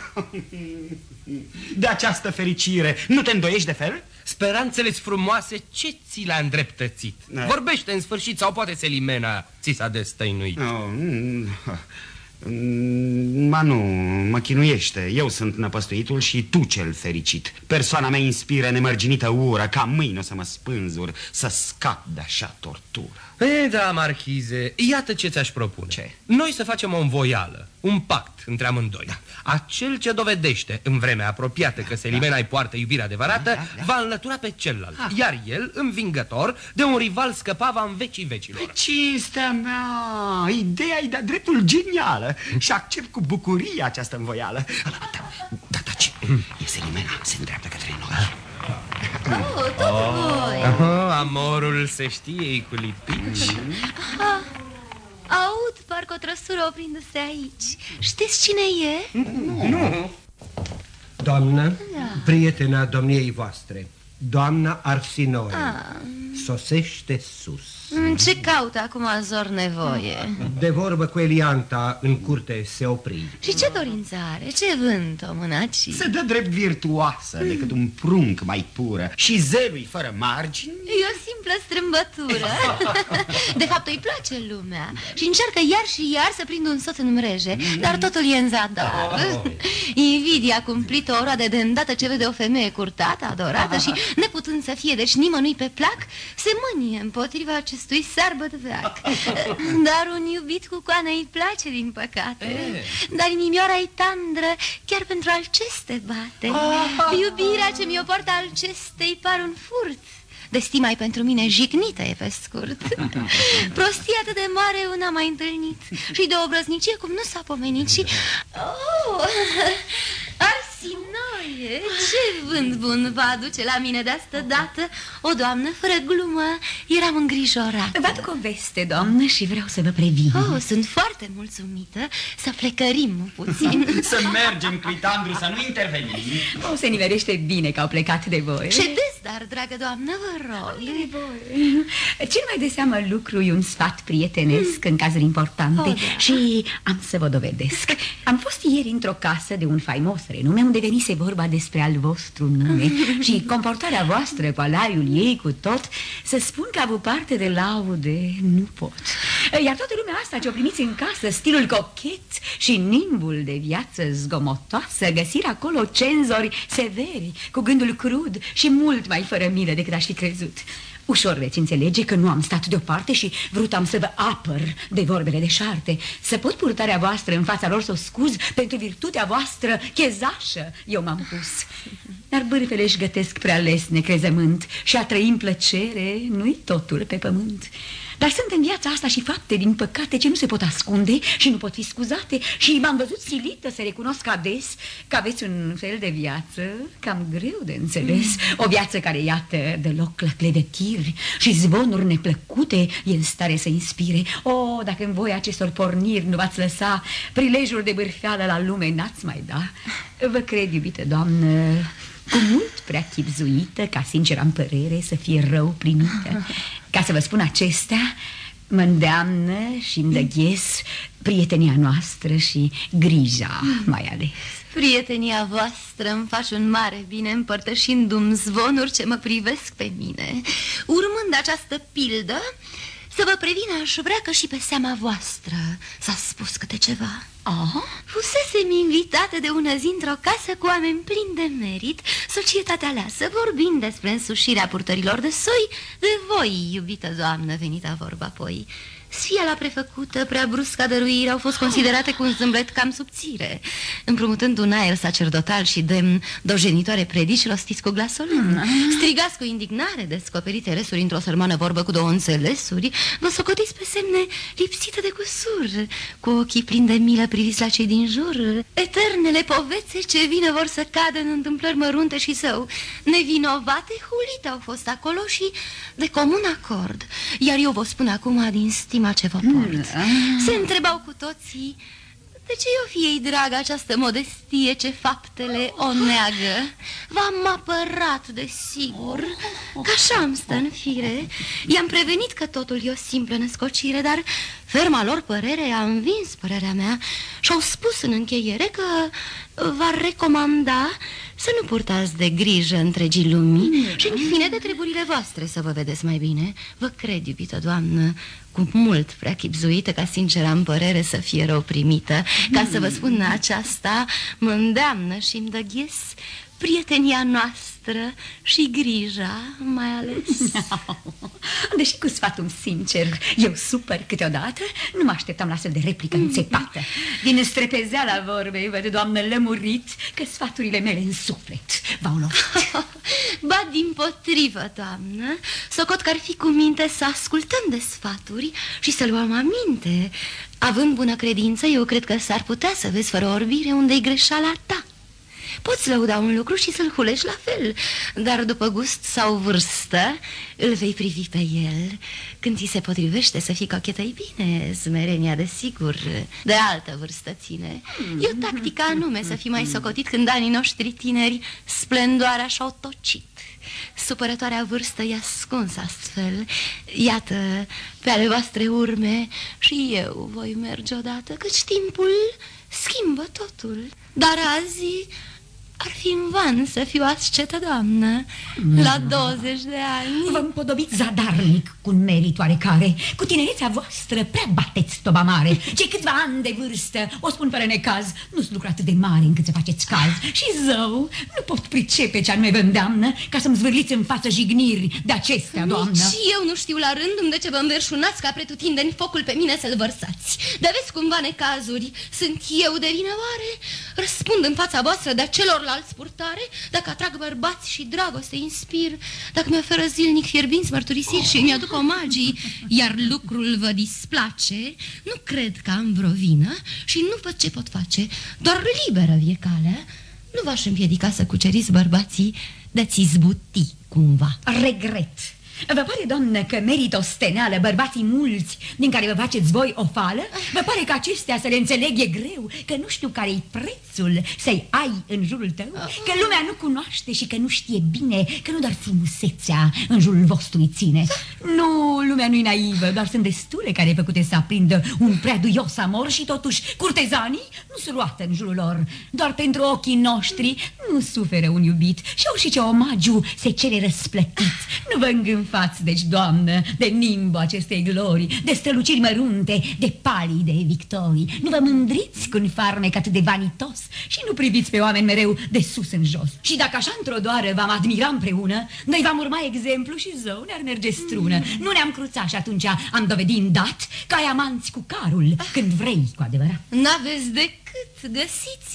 De această fericire nu te îndoiești de fel? Speranțele-ți frumoase, ce ți le-a îndreptățit? Vorbește în sfârșit, sau poate Selimena ți s-a destăinuit? Nu, mă chinuiește. Eu sunt năpăstuitul și tu cel fericit. Persoana mea inspiră nemărginită ură, ca mâine o să mă spânzur, să scap de așa tortură. E, da, marchize, iată ce ți-aș propune. Ce? Noi să facem o învoială, un pact între amândoi. Acel ce dovedește în vremea apropiată că Selimena îi poartă iubirea adevărată, va înlătura pe celălalt. Iar el, învingător, de un rival scăpa va în vecii vecilor. Cinstea mea, ideea e de-a dreptul genială și accept cu bucurie această învoială. Da, taci, e Selimena, se îndreaptă către noi. Tot voi. Amorul se știe cu lipici. Aud parcă o trăsură oprindu-se aici. Știți cine e? Nu. Doamnă, prietena domniei voastre, doamna Arsinoe, sosește sus. Ce caută acum Azor nevoie? De vorbă cu Elianta în curte se opri. Și ce dorință are? Ce vânt o mânaci? Se dă drept virtuoasă decât un prunc mai pură și zelui fără margini. E o simplă strâmbătură. De fapt îi place lumea și încearcă iar și iar să prindă un soț în mreje, dar totul e în zadar. Invidia cumplită o roade de îndată ce vede o femeie curtată, adorată și neputând să fie deci nimănui pe plac, se mânie împotriva acestui sarbăt veac. Dar un iubit cu coană îi place, din păcate. Dar inimioara e tandră, chiar pentru Alceste bate. Iubirea ce mi-o poartă Alceste îi par un furt. De stima-i pentru mine jignită e pe scurt. Prostie atât de mare eu n-am mai întâlnit și de obrăznicie cum nu s-a pomenit și... Arsinoe, ce vânt bun va aduce la mine de asta dată? O doamnă, fără glumă, eram îngrijorată. Vă aduc o veste, doamnă, și vreau să vă previn. Sunt foarte mulțumită. Să plecărim puțin. Să mergem, Clitandru, să nu intervenim. Se nimerește bine că au plecat de voi. Ședeți, dar, dragă doamnă, vă rog. Cel mai de seamă lucru e un sfat prietenesc în cazuri importante. Și am să vă dovedesc. Am fost ieri într-o casă de un faimos renume unde venise vorba despre al vostru nume și comportarea voastră cu alaiul ei cu tot. Să spun că a avut parte de laude nu pot. Iar toată lumea asta ce o primiți în casă, stilul cochet și nimbul de viață zgomotoasă, găsirea acolo cenzori severi, cu gândul crud și mult mai fără milă decât aș fi crezut. Ușor veți înțelege că nu am stat deoparte și vrut am să vă apăr de vorbele deșarte, să pot purtarea voastră în fața lor să o scuz pentru virtutea voastră chezașă, eu m-am pus. Dar bârfele își gătesc prea les necrezământ și a trăi în plăcere nu-i totul pe pământ. Dar sunt în viața asta și fapte, din păcate, ce nu se pot ascunde și nu pot fi scuzate. Și m-am văzut silită să recunosc ades că aveți un fel de viață cam greu de înțeles. O viață care, iată, dă loc la clevetiri și zvonuri neplăcute, e în stare să inspire. O, dacă în voi acestor porniri nu v-ați lăsa, prilejul de bârfeală la lume n-ați mai da. Vă cred, iubite doamnă, cu mult prea chipzuită, ca sincer am părere să fie rău primită. Ca să vă spun acestea, mă îndeamnă și îndăghez prietenia noastră și grija mai ales. Prietenia voastră îmi face un mare bine, împărtășindu-mi zvonuri ce mă privesc pe mine. Urmând această pildă, să vă previn, aș vrea că și pe seama voastră s-a spus câte ceva. Fusesem invitată de ună zi într-o casă cu oameni plini de merit, societatea aleasă, vorbind despre însușirea purtărilor de soi, de voi, iubită doamnă, venita vorba apoi. Sfiala prefăcută, prea brusca dăruire au fost considerate cu un zâmblet cam subțire, împrumutând un aer sacerdotal și demn dojenitoare predici rostiți cu glas solemn. Strigați cu indignare, descoperite resuri într-o sărmană vorbă cu două înțelesuri, vă socotiți pe semne lipsită de cusur, cu ochii plini de milă priviți la cei din jur. Eternele povețe ce vine vor să cadă în întâmplări mărunte și său. Nevinovate hulite au fost acolo și de comun acord. Iar eu vă spun acum din stima ce vă port. Se întrebau cu toții de ce i-o fi ei dragă această modestie ce faptele o neagă. V-am apărat, desigur, că așa-mi stă în fire. I-am prevenit că totul e o simplă născocire, dar ferma lor părere a învins părerea mea și-au spus în încheiere că v-ar recomanda să nu purtați de grijă întregii lumii și, în fine, de treburile voastre să vă vedeți mai bine. Vă cred, iubită doamnă, cu mult prea chipzuită, ca sincer am părere să fie rău primită. Ca să vă spun aceasta, mă îndeamnă și îmi dăghez prietenia noastră și grija, mai ales. Deși cu sfatul sincer eu supăr câteodată, nu mă așteptam la astfel de replică înțepată. Din strepezeala vorbei, văd, doamnă, lămurit că sfaturile mele în suflet v-au lovit. Ba, dimpotrivă, doamnă, socot că ar fi cu minte să ascultăm de sfaturi și să luăm aminte. Având bună credință, eu cred că s-ar putea să vezi fără orbire unde-i greșeala ta. Poți lăuda un lucru și să-l hulești la fel, dar după gust sau vârstă îl vei privi pe el. Când ți se potrivește să fii cochetă-i bine, smerenia desigur de altă vârstă ține. E o tactică anume să fii mai socotit când anii noștri tineri splendoarea și-au tocit. Supărătoarea vârstă e ascunsă astfel. Iată, pe ale voastre urme și eu voi merge odată, căci timpul schimbă totul. Dar azi ar fi în van să fiu ascetă, doamnă, la 20 de ani. Vă împodobiți zadarnic cu un merit oarecare. Cu tinerețea voastră prea bateți toba mare. Cei câțiva ani de vârstă, o spun fără necaz, nu sunt lucru atât de mare încât să faceți caz. Și zău, nu pot pricepe ce anume vă îndeamnă ca să-mi zvârliți în față jigniri de acestea, doamnă. Nici eu nu știu la rândul de ce vă înverșunați ca pretutindeni focul pe mine să-l vărsați. De aveți cumva necazuri, sunt eu de vină oare? Răspund în fața voastră de celorlalți purtare, dacă atrag bărbați și dragoste inspir, dacă mi oferă zilnic fierbinți mărturisiri și îmi aduc omagii, iar lucrul vă displace, nu cred că am vreo vină și nu văd ce pot face, doar liberă vie calea. Nu v-aș împiedica să cuceriți bărbații de-ți izbuti cumva. Regret. Vă pare, doamnă, că merită o steneală bărbații mulți din care vă faceți voi o fală? Vă pare că acestea să le înțeleg e greu? Că nu știu care-i prețul să-i ai în jurul tău? Că lumea nu cunoaște și că nu știe bine că nu doar frumusețea în jurul vostru îi ține. Nu, lumea nu-i naivă, doar sunt destule care făcute să aprindă un prea duios amor și totuși curtezanii nu se roată în jurul lor. Doar pentru ochii noștri nu suferă un iubit și au și ce omagiu se cere răsplătit. Nu vă îngânfați, deci, doamnă, de nimbul acestei glorii, de străluciri mărunte, de palii de victorii. Nu vă mândriți cu un farmec atât de vanitos și nu priviți pe oameni mereu de sus în jos. Și dacă așa într-o doară v-am admira împreună, noi v-am urma exemplu și zău ne-ar merge strună. Nu ne-am cruțat și atunci am dovedit îndată că ai amanți cu carul, când vrei cu adevărat. N-aveți decât găsiți.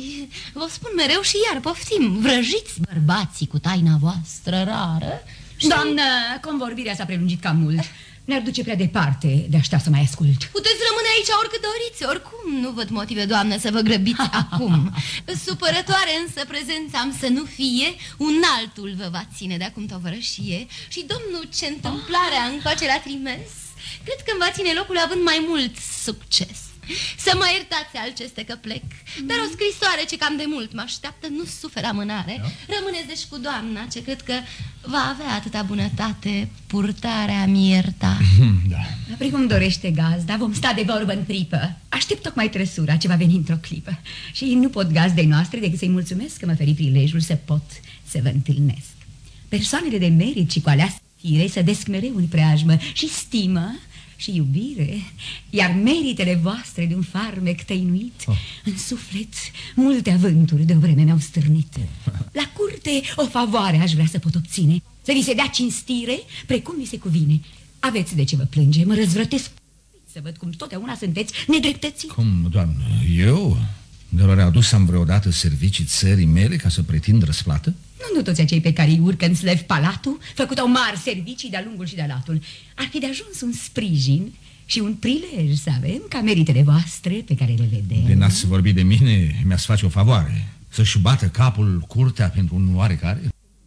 Vă spun mereu și iar poftim, vrăjiți bărbații cu taina voastră rară. Doamnă, convorbirea s-a prelungit cam mult. Ne-ar duce prea departe de aștept să mai ascult. Puteți rămâne aici oricât doriți. Oricum nu văd motive, doamnă, să vă grăbiți acum. Supărătoare însă prezența am să nu fie. Un altul vă va ține de acum tovărășie. Și domnul ce întâmplarea încoace la trimes, cred că îmi va ține locul având mai mult succes. Să mă iertați, Alceste, că plec. Dar o scrisoare ce cam de mult mă așteaptă nu suferă amânare. Rămâneți deci cu doamna, ce cred că va avea atâta bunătate purtarea mi ierta. Da. Precum dorește gazda, vom sta de vorbă în pripă. Aștept tocmai trăsura ce va veni într-o clipă. Și nu pot gazdei noastre decât să-i mulțumesc că mă feri prilejul să pot să vă întâlnesc. Persoanele de merit și cu aleasă fire să desc mereu în preajmă și stimă și iubire, iar meritele voastre de un farmec tăinuit, în suflet multe avânturi de o vreme mi-au stârnit. La curte o favoare aș vrea să pot obține, să vi se dea cinstire precum vi se cuvine. Aveți de ce vă plânge, mă răzvrătesc să văd cum totdeauna sunteți nedreptățiți. Cum, doamnă, eu? Dar oare adus-am vreodată servicii țării mele ca să pretind răsplată? Nu toți acei pe care îi urcă în slăvi palatul făcut-au mari servicii de-a lungul și de-a latul. Ar fi de ajuns un sprijin și un prilej să avem ca meritele voastre pe care le vedem. De n-ați vorbit de mine, mi-ați face o favoare. Să-și bată capul curtea pentru un oarecare?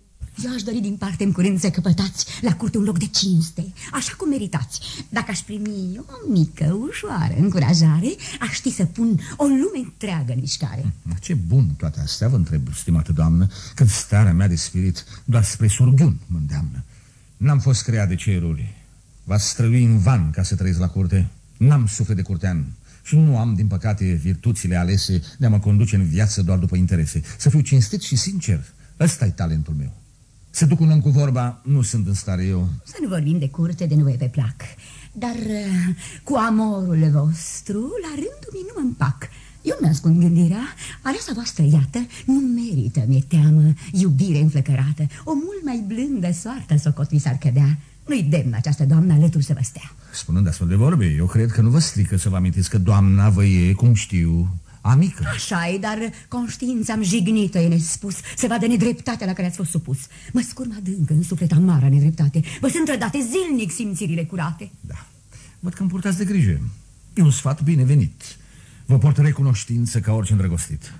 Eu aș dori din parte în curând să căpătați la curte un loc de cinste, așa cum meritați. Dacă aș primi o mică, ușoară încurajare, aș ști să pun o lume întreagă în mișcare. Ce bun toate astea, vă întreb, stimată doamnă, când starea mea de spirit doar spre surghiun mă îndeamnă. N-am fost creat de ceruri, v-ați strălui în van ca să trăiesc la curte. N-am suflet de curtean și nu am, din păcate, virtuțile alese de a mă conduce în viață doar după interese. Să fiu cinstit și sincer, ăsta-i talentul meu. Să duc un om cu vorba, nu sunt în stare eu. Să nu vorbim de curte de nume pe plac, dar cu amorul vostru, la rândul meu nu mă împac. Eu nu mi-ascund gândirea, aleasa voastră, iată, nu merită, mi-e teamă, iubire înflăcărată. O mult mai blândă soartă socot vi s-ar cădea. Nu-i demn această doamnă alături să vă stea. Spunând astfel de vorbe, eu cred că nu vă strică să vă amintiți că doamna vă e, cum știu, amică. Așa-i, dar conștiința-mi jignită e nespus să vadă nedreptatea la care ați fost supus. Mă scurm adânc în suflet amară nedreptate. Vă sunt trădate zilnic simțirile curate. Da, văd că îmi purtați de grijă. E un sfat binevenit. Vă port recunoștință ca orice îndrăgostit.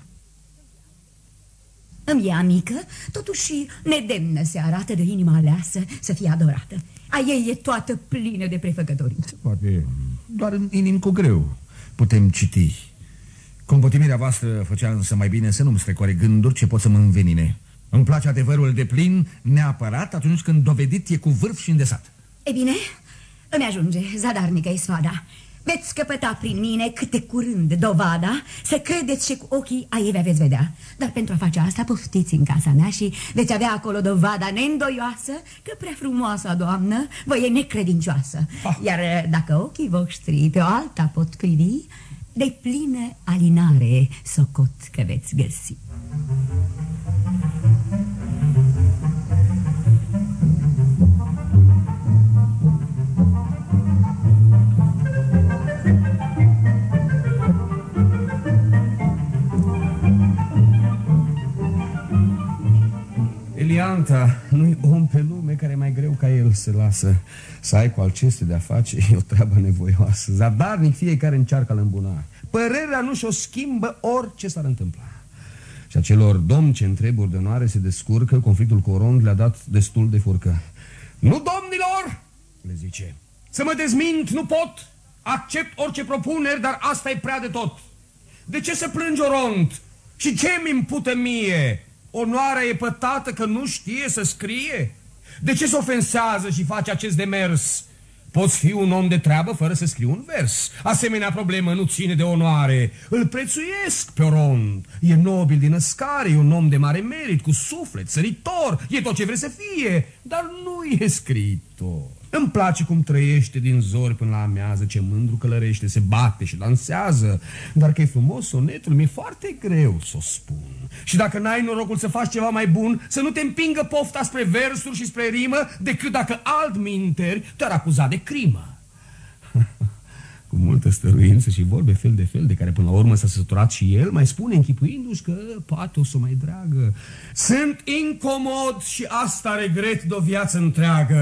Îmi e amică, totuși nedemnă se arată de inima aleasă să fie adorată. A ei e toată plină de prefăcătorii. Poate doar în inim cu greu putem citi. Compătimirea voastră făcea însă mai bine să nu-mi strecoare gânduri ce pot să mă învenine. Îmi place adevărul de plin, neapărat atunci când dovedit e cu vârf și îndesat. E bine, îmi ajunge, zadarnică-i sfada. Veți căpăta prin mine cât de curând dovada să credeți și cu ochii a ei veți vedea. Dar pentru a face asta poftiți în casa mea și veți avea acolo dovada neîndoioasă că prea frumoasa doamnă vă e necredincioasă. Iar dacă ochii voștri pe o alta pot privi, de plină alinare socot că veți găsi. Elianta, nu-i om pe lume care mai greu ca el se lasă. Să ai cu Alceste de-a face e o treabă nevoioasă. Zadarnic fiecare încearcă a-l îmbuna. Părerea nu și-o schimbă orice s-ar întâmpla. Și acelor domni ce în treburi de onoare se descurcă, conflictul cu Orond le-a dat destul de furcă. Nu, domnilor, le zice, să mă dezmint nu pot. Accept orice propuneri, dar asta e prea de tot. De ce să plângi Orond? Și ce mi impută mie? Onoarea e pătată că nu știe să scrie? De ce se ofensează și face acest demers? Poți fi un om de treabă fără să scrii un vers. Asemenea problemă nu ține de onoare. Îl prețuiesc pe Orond. E nobil din născare, e un om de mare merit, cu suflet, săritor. E tot ce vrea să fie, dar nu e scriitor. Îmi place cum trăiește din zori până la amiază, ce mândru călărește, se bate și dansează. Dar că e frumos sonetul, mi-e foarte greu să o spun. Și dacă n-ai norocul să faci ceva mai bun, să nu te împingă pofta spre versuri și spre rimă, decât dacă altminteri te-ar acuza de crimă. Cu multă stăruință și vorbe fel de fel, de care până la urmă s-a săturat și el, mai spune închipuindu-și că poate o să mai dragă. Sunt incomod și asta regret de o viață întreagă.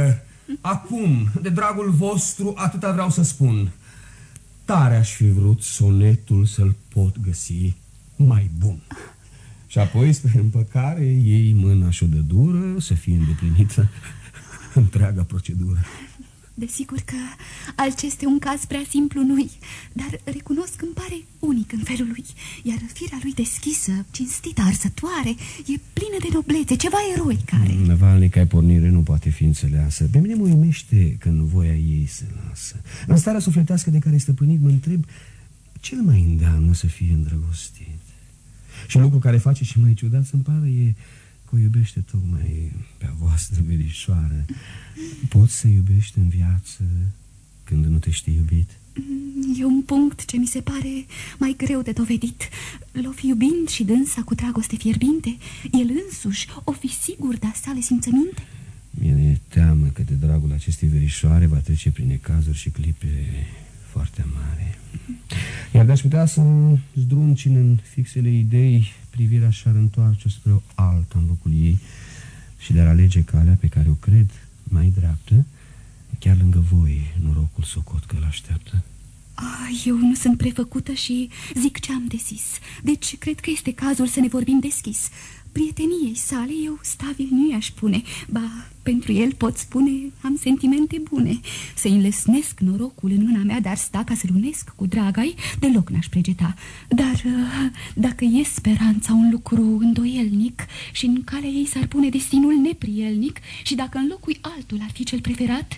Acum, de dragul vostru, atâta vreau să spun. Tare aș fi vrut sonetul să-l pot găsi mai bun. Și apoi, spre împăcare, iei mâna și o dă dură să fie îndeplinită întreaga procedură. Desigur că acesta e un caz prea simplu nu-i, dar recunosc că îmi pare unic în felul lui. Iar firea lui deschisă, cinstită, arsătoare, e plină de noblețe, ceva eroic are. Năvalnica pornire nu poate fi înțeleasă. Pe mine mă uimește când voia ei se lasă. În starea sufletească de care e stăpânit, mă întreb ce îl mai îndeamnă să fie îndrăgostit. Și lucru care face și mai ciudat să-mi pară e că o iubește tocmai pe-a voastră verișoară. Poți să iubești în viață când nu te știi iubit? E un punct ce mi se pare mai greu de dovedit. L-o fi iubind și dânsa cu dragoste fierbinte, el însuși o fi sigur de-a sale simțăminte? Mie ne teamă că de dragul acestei verișoare va trece prin necazuri și clipe foarte amare. Iar de-aș putea să zdruncin în fixele idei, privirea și-ar întoarce spre o altă în locul ei și de-ar alege calea pe care o cred mai dreaptă, chiar lângă voi norocul socot că l-așteaptă. Eu nu sunt prefăcută și zic ce am de zis. Deci cred că este cazul să ne vorbim deschis. Prieteniei sale eu stabil nu i-aș pune. Ba, pentru el pot spune am sentimente bune. Să-i înlesnesc norocul în mâna mea, dar sta ca să-l unesc cu draga-i, deloc n-aș pregeta. Dar dacă e speranța un lucru îndoielnic și în calea ei s-ar pune destinul neprielnic și dacă în locul altul ar fi cel preferat,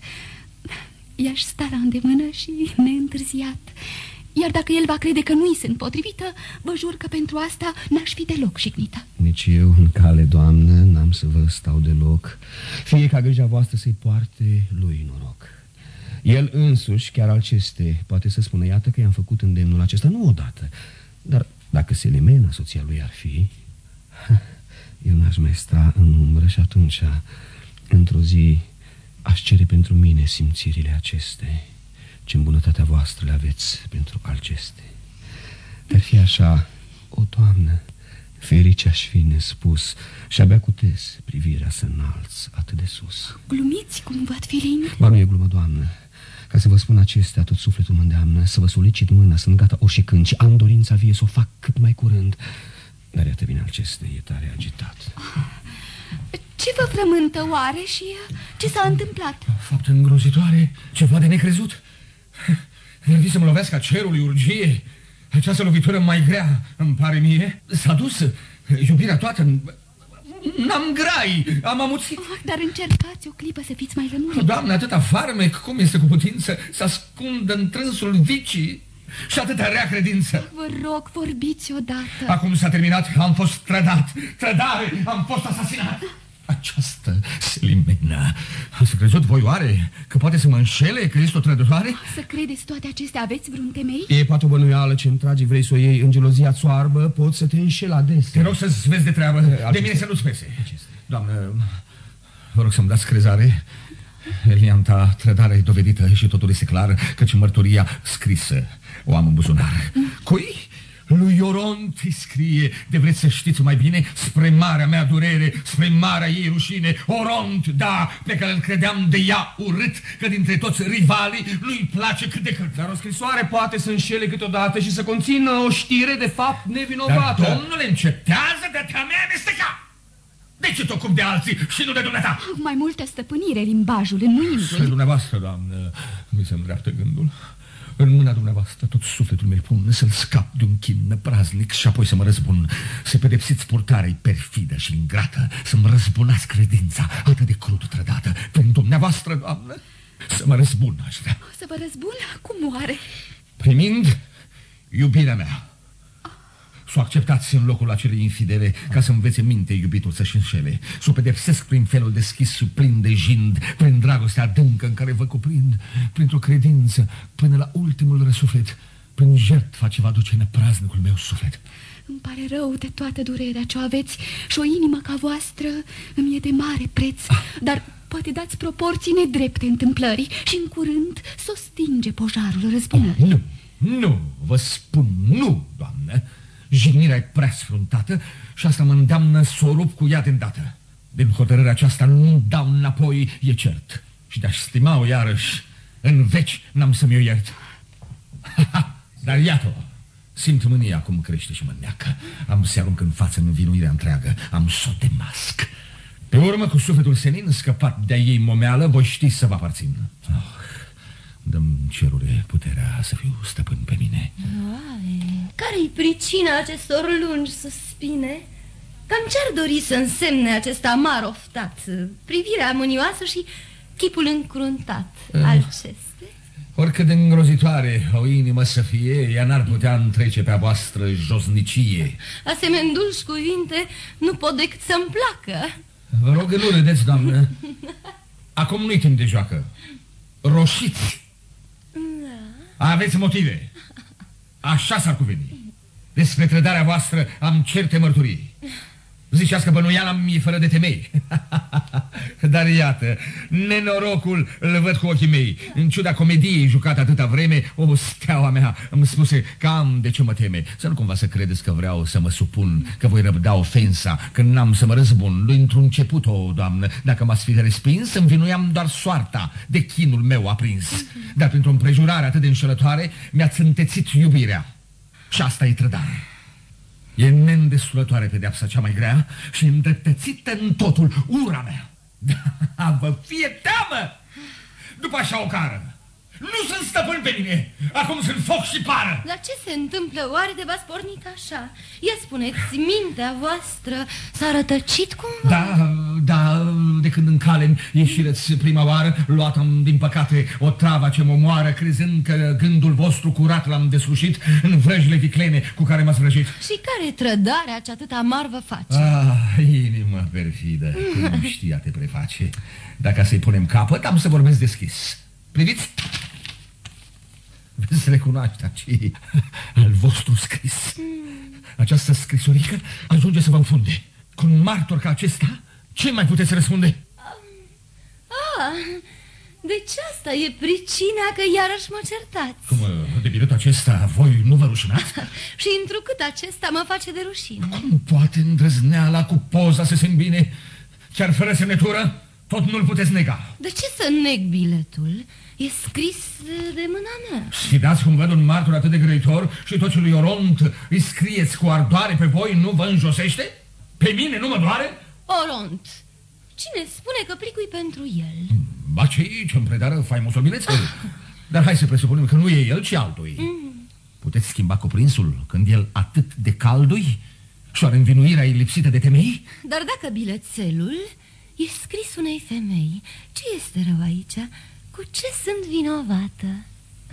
i-aș sta la îndemână și neîntârziat. Iar dacă el va crede că nu-i sunt potrivită, vă jur că pentru asta n-aș fi deloc jignită. Nici eu în cale, doamnă, n-am să vă stau deloc. Fie ca grija voastră să-i poarte lui noroc. El însuși, chiar aceste, poate să spună, iată că i-am făcut îndemnul acesta, nu odată. Dar dacă Selimena, soția lui, ar fi, eu n-aș mai sta în umbră și atunci, într-o zi, aș cere pentru mine simțirile aceste, ce în bunătatea voastră le aveți pentru aceste. Dar fi așa, o doamnă, ferice aș fi nespus și abia cutez privirea să înalț atât de sus. Glumiți cum v-ați fi liniște? Ba nu e glumă, doamnă. Ca să vă spun acestea, tot sufletul mă îndeamnă să vă solicit mâna, sunt gata oricând și am dorința vie să o fac cât mai curând. Dar iată bine aceste, e tare agitat. Ce vă frământă oare și ce s-a întâmplat? Faptă îngrozitoare, ceva de necrezut. Nervii să mă lovească a cerului, urgie. Această lovitură mai grea, îmi pare mie. S-a dus iubirea toată. N-am grai, am amuțit. Dar încercați o clipă să fiți mai lămuriți. Doamne, atâta farmec, cum este cu putință să ascundă în trânsul vicii și atâta rea credință. Vă rog, vorbiți odată. Acum s-a terminat, am fost trădat. Trădare, am fost asasinat. Această Selimena, ați crezut voi oare că poate să mă înșele, că este o trădătoare? Să credeți toate acestea, aveți vreun temei? E poate o bănuială ce-mi tragi, vrei să o iei în gelozia țoarbă, pot să te înșel adesea. Te rog să-ți vezi de treabă, de mine să nu-ți pese. Doamnă, vă rog să-mi dați crezare. Elianta trădare e dovedită și totul este clar, căci mărturia scrisă o am în buzunar. Cui? Lui Oront îi scrie, de vreți să știți mai bine, spre marea mea durere, spre marea ei rușine. Oront, da, pe care îl credeam de ea urât, că dintre toți rivalii lui place cât de cât. Dar o scrisoare poate să înșele câteodată și să conțină o știre de fapt nevinovată. Dar, domnule, încetează de a-te mea amesteca! De ce te ocupi de alții și nu de dumneata? Mai multă stăpânire limbajul în mâini. Să dumneavoastră, doamnă, mi se îndreaptă gândul. În mâna dumneavoastră tot sufletul meu pun să-l scap de un chin năpraznic și apoi să mă răzbun. Să pedepsiți purtarea-i perfidă și ingrată, să-mi răzbunați credința atât de crud trădată. Prin dumneavoastră, doamnă, să mă răzbun, aș vrea. Să vă răzbun? Cum oare? Primind iubirea mea. Să o acceptați în locul acelei infidele, ca să învețe minte iubitul să-și înșele. Să o pedepsesc prin felul deschis, suplin de jind, prin dragostea adâncă în care vă cuprind, printr-o credință, până la ultimul răsuflet, prin jertfa ce va duce năpraznicul meu suflet. Îmi pare rău de toată durerea ce o aveți și o inimă ca voastră îmi e de mare preț, dar poate dați proporții nedrepte întâmplării și în curând s-o stinge pojarul răzbunării. Nu, vă spun nu, doamnă. Jignirea e prea sfruntată și asta mă îndeamnă să o rup cu ea de îndată. Din hotărârea aceasta nu dau înapoi, e cert. și de-aș stima-o iarăși, în veci n-am să mi-o iert. Dar iată-o, simt mânia cum crește și mă neacă. Am să arunc în față învinuirea întreagă, am să o demasc. Pe urmă, cu sufletul senin, scăpat de-a ei momeală, voi ști să vă aparțin. Dă-mi, cerule, puterea să fiu stăpân pe mine. Care-i pricina acestor lungi suspine? Cam ce-ar dori să însemne acest amar oftat, privirea mânioasă și chipul încruntat al ceste? Oricât de îngrozitoare o inimă să fie, ea n-ar putea întrece pe-a voastră josnicie. Asemenea dulci cuvinte nu pot decât să-mi placă. Vă rog, nu râdeți, doamnă. Acum nu-i timp de joacă. Roșiți. Da. Aveți motive. Așa s-ar cuveni. Despre trădarea voastră am certe mărturii. Ziceați că bănuiala mi-e fără de temei. Dar iată, nenorocul îl văd cu ochii mei. În ciuda comediei jucată atâta vreme, o steaua mea îmi spuse că am de ce mă teme. Să nu cumva să credeți că vreau să mă supun, că voi răbda ofensa, că n-am să mă răzbun. Lui într-un început, o doamnă, dacă m-ați fi respins, învinuiam doar soarta de chinul meu aprins. Dar printr-o împrejurare atât de înșelătoare mi-ați întețit iubirea. Și asta e trădare. E neîndesulătoare pedeapsa cea mai grea și îndreptățită în totul ura mea. Da, vă fie teamă! După așa o cară. Nu sunt stăpân pe mine. Acum sunt foc și pară. Dar ce se întâmplă oare de v-ați pornit așa? Ia spuneți, mintea voastră s-a rătăcit cumva? Da, de când în cale ieșireți prima oară, luat-am din păcate o travă ce mă moară, crezând că gândul vostru curat l-am deslușit în vrăjile viclene cu care m-ați vrăjit. Și care trădarea ce atât amar vă face? Inimă perfidă, cum știa te preface. Dacă să-i punem capăt, am să vorbesc deschis. Priviți? Veți recunoaște aici al vostru scris. Această scrisorică ajunge să vă înfunde. Cu un martor ca acesta, ce mai puteți răspunde? Deci asta e pricina că iarăși mă certați. Cum, de biletul acesta, voi nu vă rușinați? Și întrucât acesta mă face de rușine. Cum poate îndrăzneala cu poza să se îmbine? Chiar fără semnătură? Tot nu-l puteți nega. De ce să neg biletul? E scris de mâna mea. Sfidați cum văd un martor atât de grăitor și tot ce lui Oront îi scrieți cu ardoare pe voi, nu vă înjosește? Pe mine nu mă doare? Oront, cine spune că plicui pentru el? Ba cei ce-mi predară faimosul bilețel. Dar hai să presupunem că nu e el, ci altui. Puteți schimba cuprinsul când el atât de caldui? Și oare învinuirea e lipsită de temei? Dar dacă bilețelul e scris unei femei, ce este rău aici? Cu ce sunt vinovată?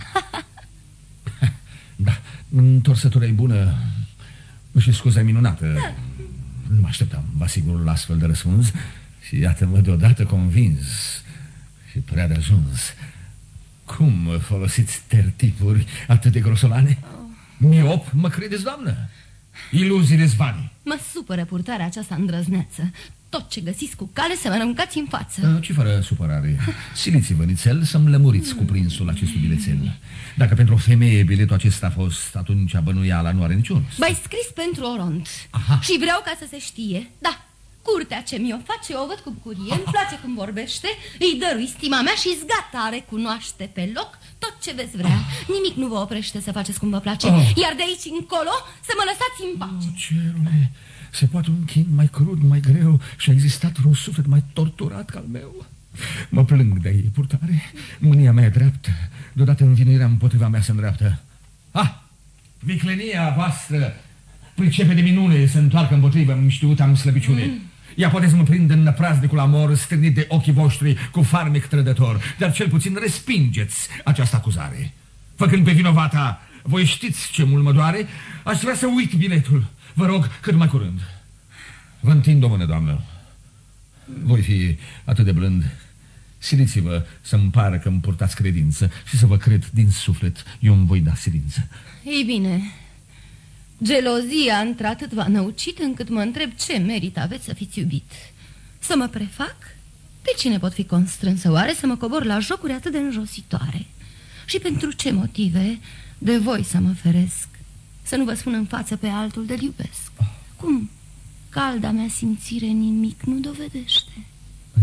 Da, întorsătura e bună și scuza e minunată. Da. Nu mă așteptam, vă asigur, la astfel de răspuns. Și iată-mă deodată convins și prea de ajuns. Cum folosiți tertipuri atât de grosolane? Miop, mă credeți, doamnă? Iluziile zvani. Mă supără purtarea aceasta îndrăzneață. Tot ce găsiți cu cale să mă aruncați în față. Ci fără supărare. Siliți-vă nițel să-mi lămuriți cuprinsul acestui bilețel. Dacă pentru o femeie biletul acesta a fost, atunci bănuiala nu are niciun. B-ai scris pentru Oront. Și vreau ca să se știe. Da, curtea ce mi-o face o văd cu bucurie. Îmi place cum vorbește. Îi dărui stima mea și-s gata, recunoaște pe loc tot ce veți vrea. Nimic nu vă oprește să faceți cum vă place. Iar de aici încolo să mă lăsați în pace. Cerule, se poate un chin mai crud, mai greu și a existat un suflet mai torturat ca al meu. Mă plâng de ei purtare. Mânia mea e dreaptă. Deodată învinuirea împotriva mea se îndreaptă. Viclenia voastră pricepe de minune să întoarcă împotriva îmi știut am slăbiciune. Ea poate să mă prindă în năpraznicul amor stârnit de ochii voștri cu farmec trădător, dar cel puțin respingeți această acuzare. Făcând pe vinovata, voi știți ce mult mă doare, aș vrea să uit biletul. Vă rog, cât mai curând. Vă întind o mână, doamnă. Voi fi atât de blând. Siliți-vă să-mi pară că îmi purtați credință și să vă cred din suflet. Eu îmi voi da silință. Ei bine, gelozia într-atât v-a năucit încât mă întreb ce merit aveți să fiți iubit. Să mă prefac? De cine pot fi constrânsă oare să mă cobor la jocuri atât de înjositoare? Și pentru ce motive de voi să mă feresc? Să nu vă spun în față pe altul de-l iubesc. Cum? Calda mea simțire nimic nu dovedește.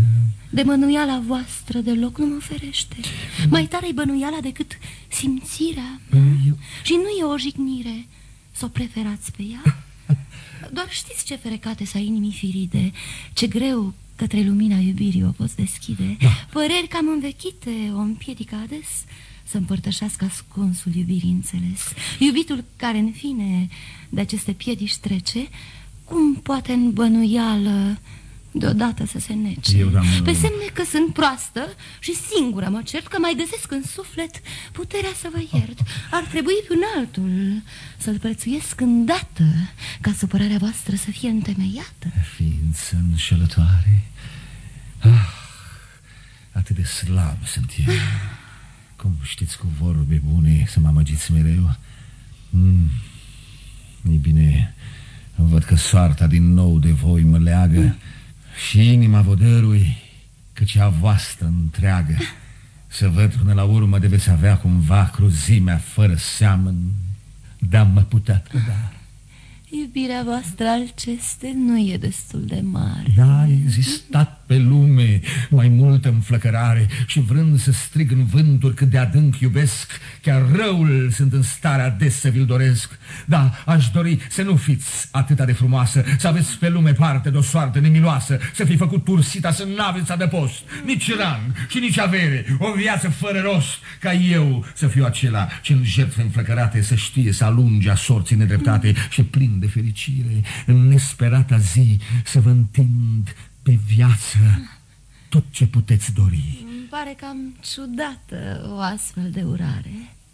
De bănuiala voastră deloc nu mă ferește. Mai tare-i bănuiala decât simțirea. Și nu e o jignire să o preferați pe ea. Doar știți ce ferecate s-a inimii firide, ce greu către lumina iubirii o poți deschide. Păreri cam învechite o împiedică ades să împărtășească ascunsul iubirii înțeles. Iubitul care, în fine, de aceste piedici trece, cum poate în bănuială deodată să se nece? Pe semne că sunt proastă și singură mă cert că mai găsesc în suflet puterea să vă iert. Ar trebui pe un altul să-l prețuiesc îndată, ca supărarea voastră să fie întemeiată. Ființă înșelătoare, atât de slab sunt eu. Cum știți cu vorbe bune să mă amăgiți mereu. Ei bine, văd că soarta din nou de voi mă leagă și inima vă dărui, căci a voastră întreagă. Să văd până la urmă de veți avea cumva cruzimea fără seamăn, dar mă putea trăda. Iubirea voastră Alceste nu e destul de mare. N-a existat pe lume mai multă înflăcărare și vrând să strig în vânturi cât de adânc iubesc, chiar răul sunt în stare ades să vi-l doresc. Da, aș dori să nu fiți atâta de frumoasă, să aveți pe lume parte de o soartă nemiloasă, să fi făcut tursita să n-aveți adăpost, nici rang și nici avere, o viață fără rost, ca eu să fiu acela ce în jertfe înflăcărate să știe să alunge a sorții nedreptate și plin de fericire, în nesperata zi să vă întind pe viață tot ce puteți dori. Îmi pare cam ciudată o astfel de urare.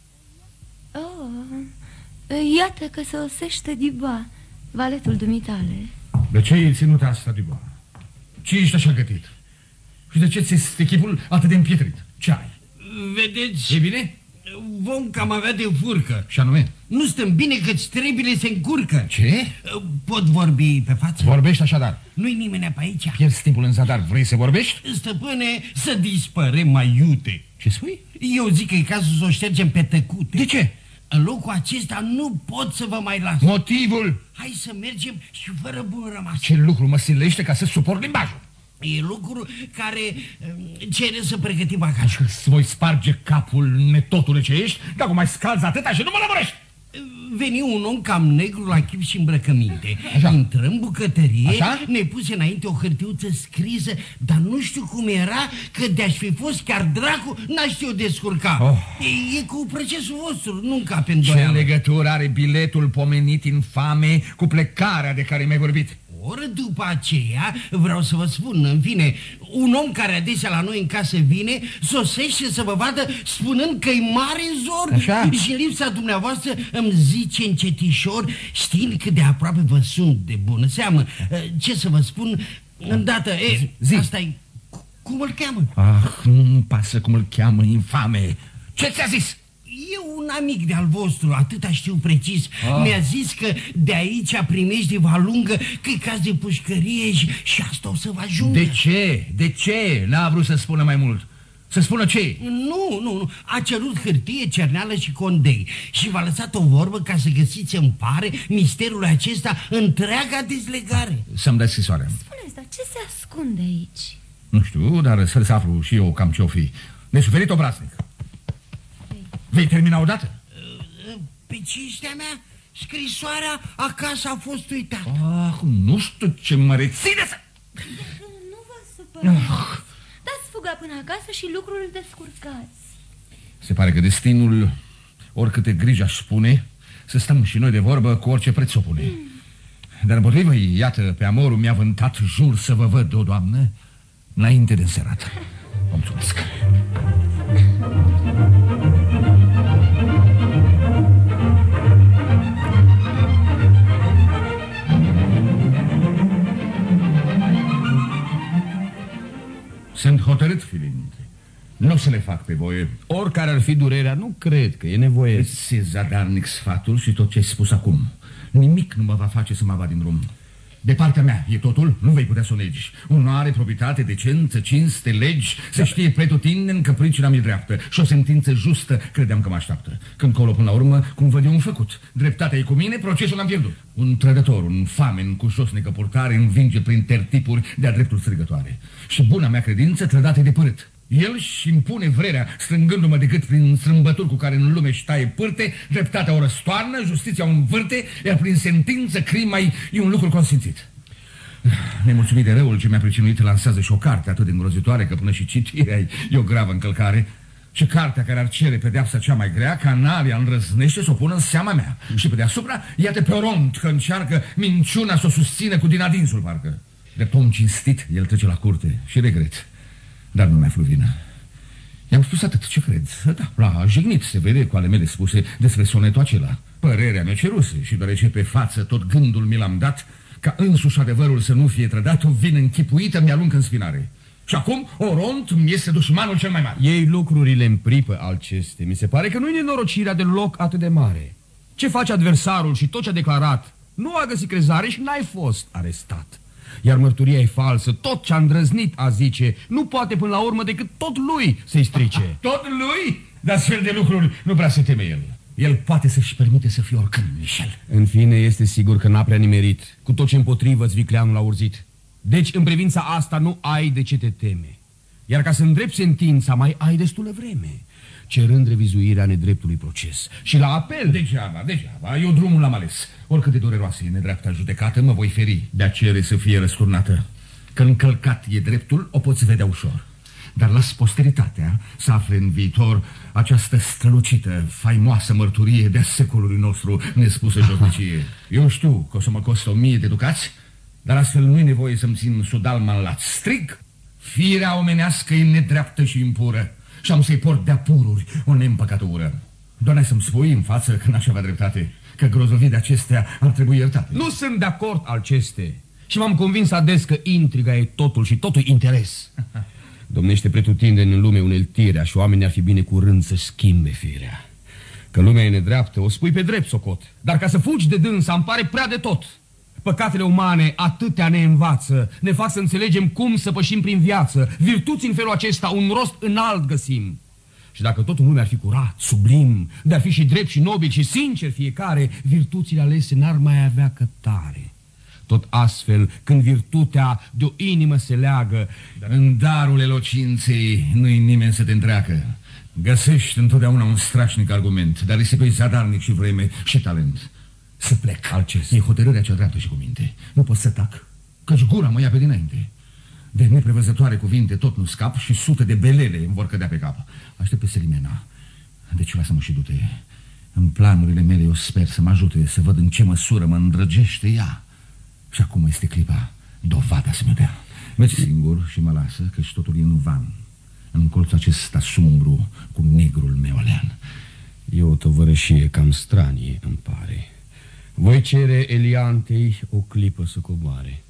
Iată că se osește Dubois, valetul dumitale. De ce ai ținut asta, Dubois? Ce ești așa gătit? Și de ce ți este chipul atât de împietrit? Ce ai? Vedeți? E bine? Vom cam avea de furcă. Și anume? Nu stăm bine căci trebile se încurcă. Ce? Pot vorbi pe față? Vorbești așadar. Nu-i nimeni pe aici. Pierzi timpul în zadar, vrei să vorbești? Stăpâne, să dispărem mai iute. Ce spui? Eu zic că e cazul să o ștergem pe tăcute. De ce? În locul acesta nu pot să vă mai las. Motivul? Hai să mergem și fără bun rămas. Ce lucru mă silește ca să suport limbajul? E lucru care cere să pregătim acasă. Îți voi sparge capul, netotule ce ești, dacă mai scalzi atâta și nu mă lămurești. Veni un om cam negru la chip și îmbrăcăminte. Așa. Intrăm în bucătărie. Așa? Ne puse înainte o hârtiuță scrisă, dar nu știu cum era, că de-aș fi fost chiar dracu, n-aș știu descurca. E cu procesul vostru, nu încape îndoială. Ce legătură are biletul pomenit infame cu plecarea de care mi-ai vorbit? Ori după aceea, vreau să vă spun, în fine, un om care adesea la noi în casă vine, sosește să vă vadă spunând că-i mare zor. Așa? Și în lipsa dumneavoastră îmi zice încetișor, știind cât de aproape vă sunt de bună seamă. Ce să vă spun, îndată, asta-i, cum îl cheamă? Nu-mi pasă cum îl cheamă, infame. Ce ți-a zis? E un amic de-al vostru, atâta știu precis. Mi-a zis că de aici primești de valungă, că-i caz de pușcărie și asta o să vă ajungă. De ce? De ce? N-a vrut să spună mai mult. Să spună ce? Nu. A cerut hârtie, cerneală și condei și v-a lăsat o vorbă ca să găsiți în pare misterul acesta întreaga dezlegare. Să-mi dai scrisoarea. Spuneți, dar ce se ascunde aici? Nu știu, dar să aflu și eu cam ce-o fi. Nesuferit obraznic. Vei termina odată? Pe cinstea mea, scrisoarea acasă a fost uitată. Nu știu ce mă reține să... Nu vă supărați. Dați fuga până acasă și lucrul descurcați. Se pare că destinul, oricâte griji aș spune, să stăm și noi de vorbă cu orice preț o pune. Dar împotrivă, iată, pe amorul mi-a vântat, jur să vă văd, o doamnă, înainte de înserată. Vă mulțumesc. Sunt hotărât, Filinte. Nu o să le fac pe voie. Oricare ar fi durerea, nu cred că e nevoie. Îți e zadarnic sfatul și tot ce ai spus acum. Nimic nu mă va face să mă vad din drum. De partea mea e totul, nu vei putea să o negi. Onoare, proprietate, decență, cinste, legi, să știe pretutindeni că pricina mi-e dreaptă și o sentință justă credeam că mă așteaptă. Când colo până la urmă, cum văd eu un făcut. Dreptatea e cu mine, procesul l-am pierdut. Un trădător, un famen cu josnică purtare învinge prin tertipuri de-a dreptul strigătoare. Și buna mea credință trădată de părât. El și impune vrerea, strângându-mă de gât prin strâmbături cu care în lume își taie pârte, dreptatea o răstoarnă, justiția o învârte, iar prin sentință crima e un lucru consimțit. Nemulțumit de răul ce mi-a pricinuit, lansează și o carte atât de îngrozitoare că până și citirea e o gravă încălcare. Și cartea care ar cere pedeapsa cea mai grea, canalia îndrăznește să o pună în seama mea. Și pe deasupra, iată pe Oront că încearcă minciuna să o susțină cu din adinsul, parcă. Drept om cinstit, el trece la curte și regret. Dar nu mi-a fluvină. I-am spus atât ce cred. Da, l-a jignit, se vede cu ale mele spuse despre sonetul acela. Părerea mea ceruse și deoarece pe față tot gândul mi l-am dat, ca însuși adevărul să nu fie trădat, o vină închipuită mi-aluncă în spinare. Și acum Oront mi este dușmanul cel mai mare. Ei lucrurile în pripă, Alceste. Mi se pare că nu-i nenorocirea de loc atât de mare. Ce face adversarul și tot ce a declarat? Nu a găsit crezare și n-ai fost arestat. Iar mărturia e falsă, tot ce a îndrăznit a zice, nu poate până la urmă decât tot lui să-i strice. Tot lui? Dar astfel de lucruri nu prea se teme el. El poate să-și permite să fie oricând, Michel. În fine, este sigur că n-a prea nimerit. Cu tot ce împotrivă-ți vicleanul a urzit. Deci, în privința asta, nu ai de ce te teme. Iar ca să îndrepți sentința, mai ai destulă vreme, cerând revizuirea nedreptului proces. Și la apel... Degeaba, eu drumul l-am ales. Oricât de dureroasă e nedreapta judecată, mă voi feri de a cere să fie răsturnată. Că încălcat e dreptul, o poți vedea ușor. Dar las posteritatea să afle în viitor această strălucită, faimoasă mărturie de-a secolului nostru nespusă josnicie. Eu știu că o să mă costă 1000 de ducați, dar astfel nu-i nevoie să-mi țin sudalma în lat. Strig, firea omenească e nedreaptă și impură și am să-i port de-a pururi o neîmpăcată ură. Doar să-mi spui în față că n-aș avea dreptate, că grozovii acestea ar trebui iertate. Nu sunt de acord, Alceste, și m-am convins ades că intriga e totul și totul interes. Domnește pretutindeni în lume uneltirea și oamenii ar fi bine curând să schimbe firea. Că lumea e nedreaptă, o spui pe drept socot, dar ca să fugi de dânsa îmi pare prea de tot. Păcatele umane atâtea ne învață, ne fac să înțelegem cum să pășim prin viață. Virtuți în felul acesta un rost înalt găsim. Și dacă tot în lume ar fi curat, sublim, de-ar fi și drept și nobil și sincer fiecare, virtuțile alese n-ar mai avea cătare. Tot astfel, când virtutea de o inimă se leagă, dar în darul elocinței nu-i nimeni să te întreacă. Găsești întotdeauna un strașnic argument, dar risipești zadarnic și vreme și talent. Să plec, Alceste. E hotărârea cea dreaptă și cu minte. Nu pot să tac, căci gura mă ia pe dinainte. De neprevăzătoare cuvinte tot nu scap și sute de belele îmi vor cădea pe cap. Aștept pe Selimena. Deci lasă-mă și du-te. În planurile mele eu sper să mă ajute să văd în ce măsură mă îndrăgește ea. Și acum este clipa, dovada să mi-o dea. Mergi singur și mă lasă, căci totul e în van, în colțul acesta sumbru cu negrul meu alean. E o tovărășie cam stranie, îmi pare. Voi cere Eliantei o clipă să coboare.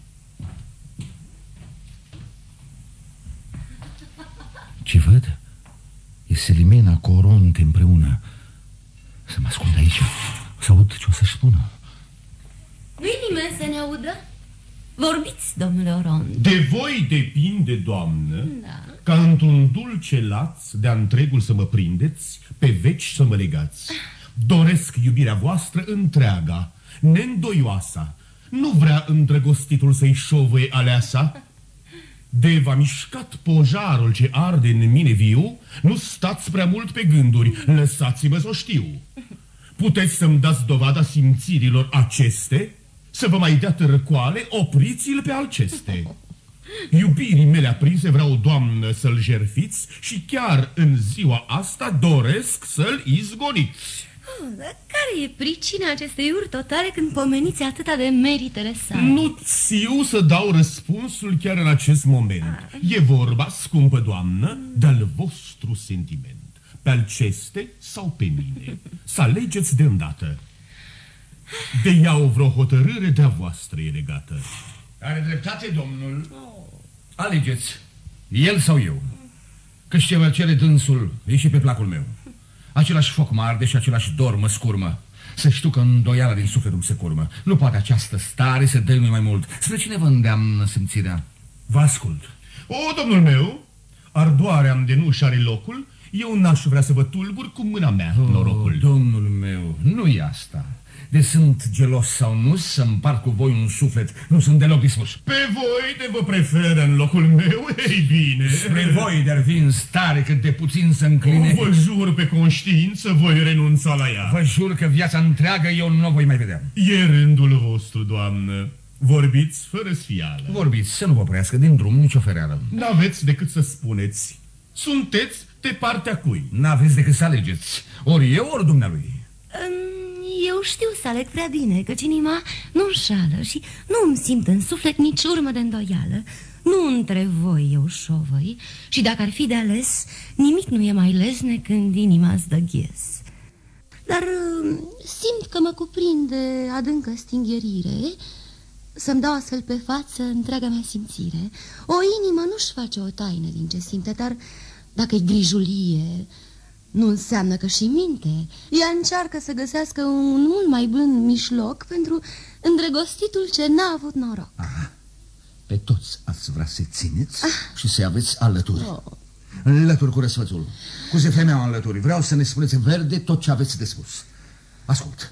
Ce văd? E Selimena cu Oront împreună. Să mă ascund aici, să aud ce o să-și spună. Nu-i nimeni să ne audă? Vorbiți, domnule Oront. De voi depinde, doamnă, ca într-un dulce laț de-a întregul să mă prindeți, pe veci să mă legați. Doresc iubirea voastră întreaga, neîndoioasa. Nu vrea îndrăgostitul să-i șovăie aleasa. De v-a mișcat pojarul ce arde în mine viu, nu stați prea mult pe gânduri, lăsați-mă să o știu. Puteți să-mi dați dovada simțirilor aceste? Să vă mai dea târcoale, opriți-l pe Alceste. Iubirii mele aprinse vreau, doamnă, să-l jerfiți și chiar în ziua asta doresc să-l izgoniți. Care e pricina acestei uri totale când pomeniți atâta de meritele sale? Nu țiu să dau răspunsul chiar în acest moment. E vorba, scumpă doamnă, de-al vostru sentiment. Pe Alceste sau pe mine? Să alegeți de îndată. De ea o vreo hotărâre de-a voastră e legată. Are dreptate, domnul. Alegeți, el sau eu. Că ce vă cere dânsul e și pe placul meu. Același foc mă arde și același dor mă scurmă. Să știu că îndoiala din sufletul se curmă. Nu poate această stare să dăinui mai mult. Spre cine vă îndeamnă simțirea? Vă ascult. O, domnul meu, ardoarea de nu-și are locul. Eu n-aș vrea să vă tulbur cu mâna mea norocul. Domnul meu, nu e asta. De sunt gelos sau nu, să împart cu voi un suflet, nu sunt deloc dispus. Pe voi de vă preferă în locul meu, ei bine. Spre voi de-ar fi în stare cât de puțin să încline. Vă jur pe conștiință, voi renunța la ea. Vă jur că viața întreagă eu nu o voi mai vedea. E rândul vostru, doamnă. Vorbiți fără sfială. Vorbiți, să nu vă oprească din drum nicio fereală. N-aveți decât să spuneți. Sunteți de partea cui? N-aveți decât să alegeți. Ori eu, ori dumnealui. Eu știu să aleg prea bine, căci inima nu înșală și nu îmi simt în suflet nici urmă de îndoială. Nu între voi eu șovăi și dacă ar fi de ales, nimic nu e mai lesne când inima îți dă ghes. Dar simt că mă cuprinde adâncă stingherire să-mi dau astfel pe față întreaga mea simțire. O inimă nu-și face o taină din ce simte, dar dacă-i grijulie, nu înseamnă că și minte. Ea încearcă să găsească un mult mai blând mijloc pentru îndrăgostitul ce n-a avut noroc. Aha. Pe toți ați vrea să-i țineți și să-i aveți alături. Înlături cu răsfățul, cu zefemea înlături. Vreau să ne spuneți verde tot ce aveți de spus. Ascult.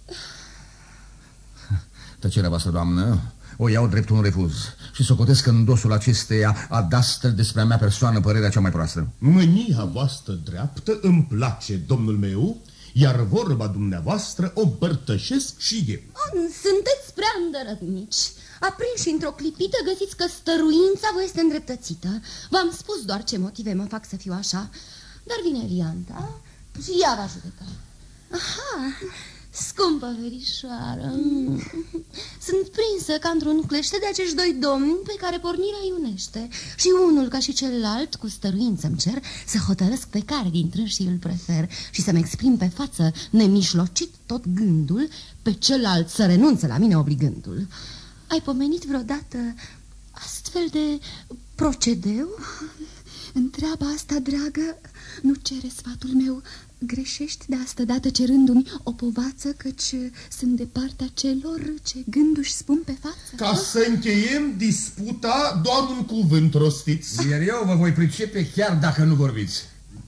Tăcerea voastră, doamnă, o iau drept un refuz și socotesc în dosul acesteia adastă despre a mea persoană părerea cea mai proastă. Mânia voastră dreaptă îmi place, domnul meu, iar vorba dumneavoastră o împărtășesc și eu. Sunteți prea îndărătnici. Aprinși într-o clipită, găsiți că stăruința vă este îndreptățită. V-am spus doar ce motive mă fac să fiu așa. Dar vine Lianta și ea va judeca. Aha, scumpă verișoară, sunt prinsă ca într-un clește de acești doi domni pe care pornirea iunește. Și unul ca și celălalt, cu stăruință îmi cer să hotărăsc pe care dintre și îl prefer și să-mi exprim pe față nemișlocit tot gândul, pe celălalt să renunțe la mine obligându-l. Ai pomenit vreodată astfel de procedeu? Întreaba asta, dragă, nu cere sfatul meu. Greșești de asta dată cerându-mi o povață, căci sunt de partea celor ce gânduși spun pe față. Ca să încheiem disputa, doar un cuvânt rostiți. Iar eu vă voi pricepe chiar dacă nu vorbiți.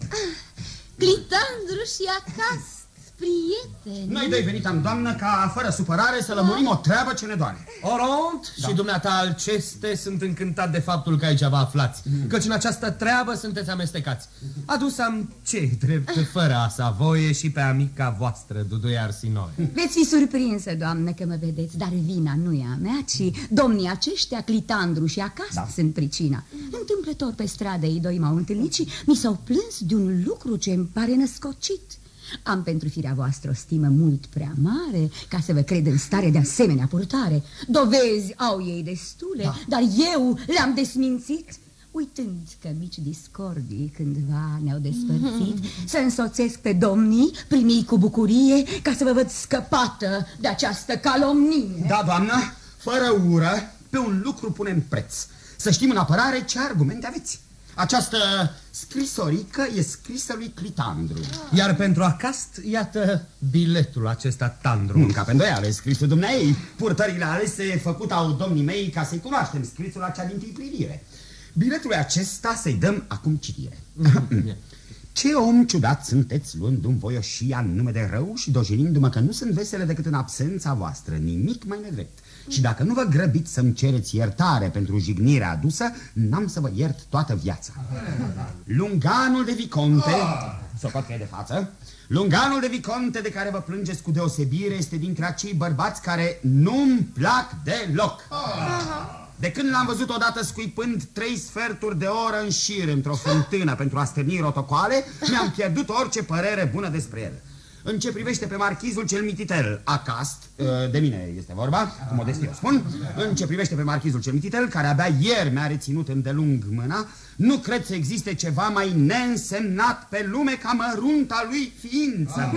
Clitandru și acasă, prieteni. Noi doi venitam, doamnă, ca fără supărare să lămurim o treabă ce ne doare. Oront și dumneata Alceste sunt încântat de faptul că aici vă aflați, căci în această treabă sunteți amestecați. Adus-am ce drept fără a sa voie și pe amica voastră, Duduia Arsinoi. Veți fi surprinsă, doamnă, că mă vedeți, dar vina nu e a mea, ci domnii aceștia, Clitandru și acasă, sunt pricina. Întâmplător pe stradă ei doi m-au întâlnit și mi s-au plâns de un lucru ce îmi pare născocit. Am pentru firea voastră o stimă mult prea mare ca să vă cred în stare de asemenea purtare. Dovezi au ei destule, dar eu le-am desmințit, uitând că mici discordii cândva ne-au despărțit, să însoțesc pe domnii, primii cu bucurie, ca să vă văd scăpată de această calomnie. Da, doamnă, fără ură, pe un lucru punem preț. Să știm în apărare ce argumente aveți. Această scrisorică e scrisă lui Clitandru. Iar pentru acast, iată biletul acesta Tandru. Ca pe îndoială, e scrisul dumneei. Purtările alese făcut au domnii mei ca să-i cunoaștem scrisul acea din-tâi privire. Biletul acesta să-i dăm acum citire. Ce om ciudat sunteți, luându-mi voioșia în nume de rău și dojinindu-mă că nu sunt vesele decât în absența voastră, nimic mai nedrept. Și dacă nu vă grăbiți să-mi cereți iertare pentru jignirea adusă, n-am să vă iert toată viața. Lunganul de viconte, socot că e de față, lunganul de viconte de care vă plângeți cu deosebire este dintre acei bărbați care nu-mi plac deloc. De când l-am văzut odată scuipând 3 sferturi de oră în șir într-o fântână pentru a stârni rotocoale, mi-am pierdut orice părere bună despre el. În ce privește pe marchizul cel mititel, acast, de mine este vorba, cu modestie o spun, în ce privește pe marchizul cel mititel, care abia ieri mi-a reținut îndelung mâna, nu cred să existe ceva mai neînsemnat pe lume ca mărunta lui ființă.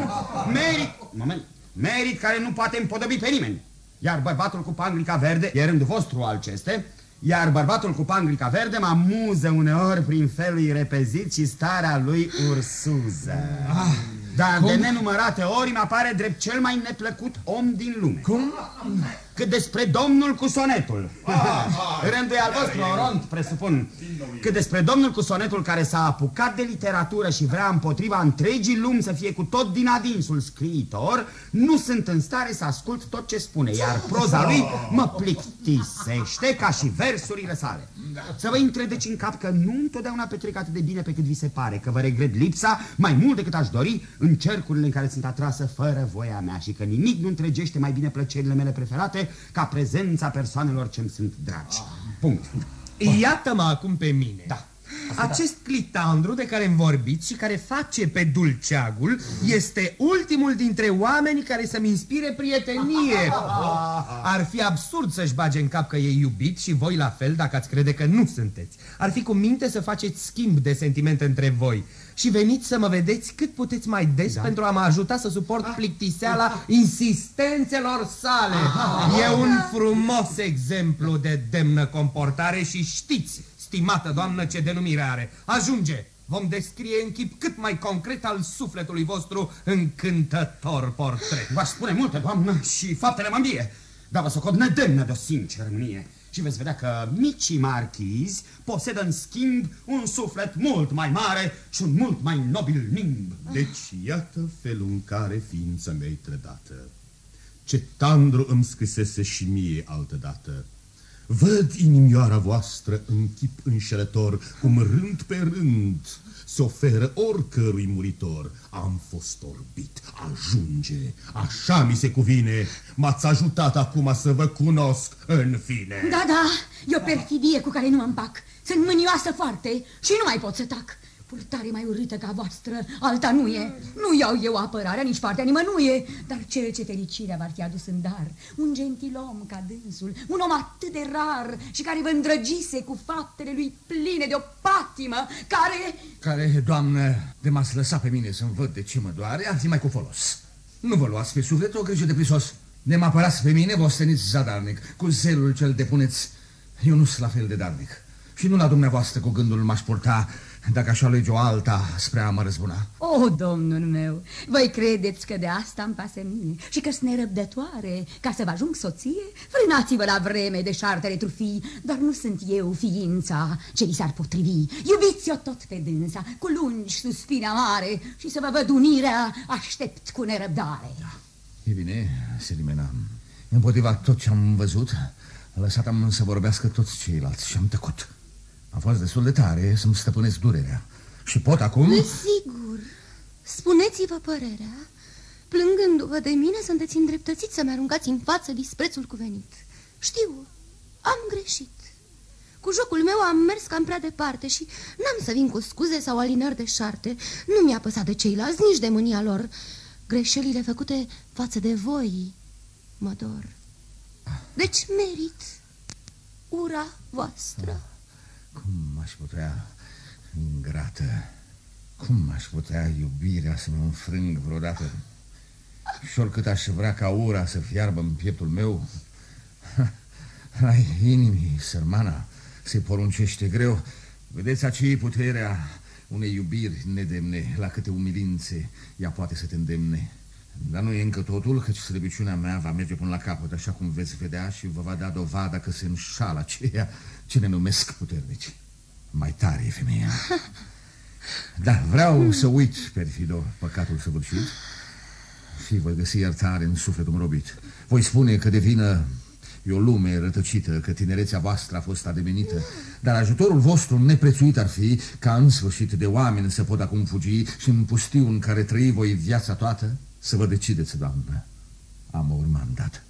Merit care nu poate împodobi pe nimeni. Iar bărbatul cu panglica verde, e rândul vostru Alceste, iar bărbatul cu panglica verde mă amuză uneori prin felul repezit și starea lui ursuză. Dar de nenumărate ori mi apare drept cel mai neplăcut om din lume. Cum? Cât despre domnul cu sonetul. Rândul e al vostru, Oront, presupun. Cât despre domnul cu sonetul care s-a apucat de literatură și vrea împotriva întregii lumi să fie cu tot din adinsul scriitor, nu sunt în stare să ascult tot ce spune, iar proza lui mă plictisește ca și versurile sale. Să vă intre deci în cap că nu întotdeauna petrec atât de bine pe cât vi se pare, că vă regret lipsa mai mult decât aș dori în cercurile în care sunt atrasă fără voia mea și că nimic nu întregește mai bine plăcerile mele preferate ca prezența persoanelor ce-mi sunt dragi. Punct. Iată-mă acum pe mine. Da. Acest Clitandru de care îmi vorbiți și care face pe dulceagul este ultimul dintre oamenii care să-mi inspire prietenie. Ar fi absurd să-și bage în cap că e iubit și voi la fel dacă ați crede că nu sunteți. Ar fi cu minte să faceți schimb de sentimente între voi și veniți să mă vedeți cât puteți mai des pentru a mă ajuta să suport plictiseala insistențelor sale. E un frumos exemplu de demnă comportare și știți, stimată doamnă, ce denumire are. Ajunge! Vom descrie în chip cât mai concret al sufletului vostru încântător portret. V-aș spune multe, doamnă, și faptele mă îmbie, dar vă socot nedemnă de o sinceră mânie. Și veți vedea că micii marchizi posedă în schimb un suflet mult mai mare și un mult mai nobil nimb. Deci iată felul în care ființa mea-i trădată. Ce tandru îmi scrisese și mie altădată. Văd inimioara voastră în chip înșelător, cum rând pe rând se oferă oricărui muritor. Am fost orbit, ajunge, așa mi se cuvine. M-ați ajutat acum să vă cunosc în fine. Da, da, e o perfidie cu care nu mă împac. Sunt mânioasă foarte și nu mai pot să tac. Purtare mai urâtă ca voastră, alta nu e. Nu iau eu apărarea, nici partea nimănuie. Dar cel ce fericirea v-ar fi adus în dar, un gentilom ca dânsul, un om atât de rar și care vă îndrăgise cu faptele lui pline de o patimă, Care, doamnă, de m-ați lăsat pe mine să-mi văd de ce mă doare, ar fi mai cu folos. Nu vă luați pe suflet o grijă de prisos. De mă apărați pe mine, vă osteniți zadarnic. Cu zelul ce-l depuneți, eu nu sunt la fel de darnic. Și nu la dumneavoastră cu gândul m-aș purta dacă aș alege o alta spre a mă răzbuna. O, domnul meu, voi credeți că de asta îmi pasă mie și că sunt nerăbdătoare ca să vă ajung soție? Frânați-vă la vreme de șartele trufii, dar nu sunt eu ființa ce li s-ar potrivi. Iubiți-o tot pe dânsa, cu lungi suspine amare și să vă văd unirea aștept cu nerăbdare. Da. E bine, Selimena, împotriva tot ce am văzut, lăsat-am să vorbească toți ceilalți și am tăcut. Am fost destul de tare să-mi stăpânesc durerea. Și pot acum... Sigur, spuneți-vă părerea. Plângându-vă de mine, sunteți îndreptățiți să-mi aruncați în față disprețul cuvenit. Știu, am greșit. Cu jocul meu am mers cam prea departe și n-am să vin cu scuze sau alinări de șarte. Nu mi-a păsat de ceilalți, nici de mânia lor. Greșelile făcute față de voi mă dor. Deci merit ura voastră. Cum aș putea, ingrată, cum aș putea iubirea să mă înfrâng vreodată? Și oricât aș vrea ca ura să fiarbă în pieptul meu, ai inimii, sărmana, se poruncește greu. Vedeți, aici e puterea unei iubiri nedemne, la câte umilințe ea poate să te îndemne. Dar nu e încă totul, căci slăbiciunea mea va merge până la capăt, așa cum veți vedea, și vă va da dovada că se înșală aceea ce ne numesc puternici. Mai tare e femeia. Da, vreau să uit, perfido, păcatul săvârșit și voi găsi iertare în sufletul robit. Voi spune că de vină e o lume rătăcită, că tinerețea voastră a fost ademenită, dar ajutorul vostru neprețuit ar fi ca în sfârșit de oameni să pot acum fugi și în pustiu în care trăi voi viața toată să vă decideți, doamnă. Am o mandat.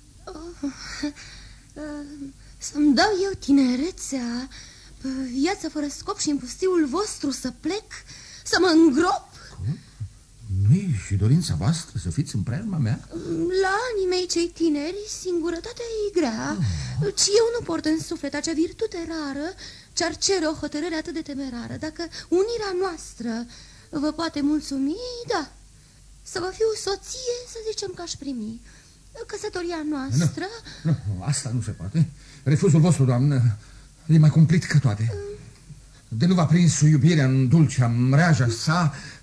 Să-mi dau eu tinerețea, viața fără scop și în pustiul vostru să plec, să mă îngrop? Cum? Nu-i și dorința voastră să fiți în preajma mea? La anii mei cei tineri, singurătatea e grea, ci eu nu port în suflet acea virtute rară ce-ar cere o hotărâre atât de temerară. Dacă unirea noastră vă poate mulțumi, da, să vă fiu soție, să zicem că aș primi. Căsătoria noastră... Nu, asta nu se poate. Refuzul vostru, doamnă, e mai cumplit că toate. De nu v-a prins iubirea în dulcea mreaja sa,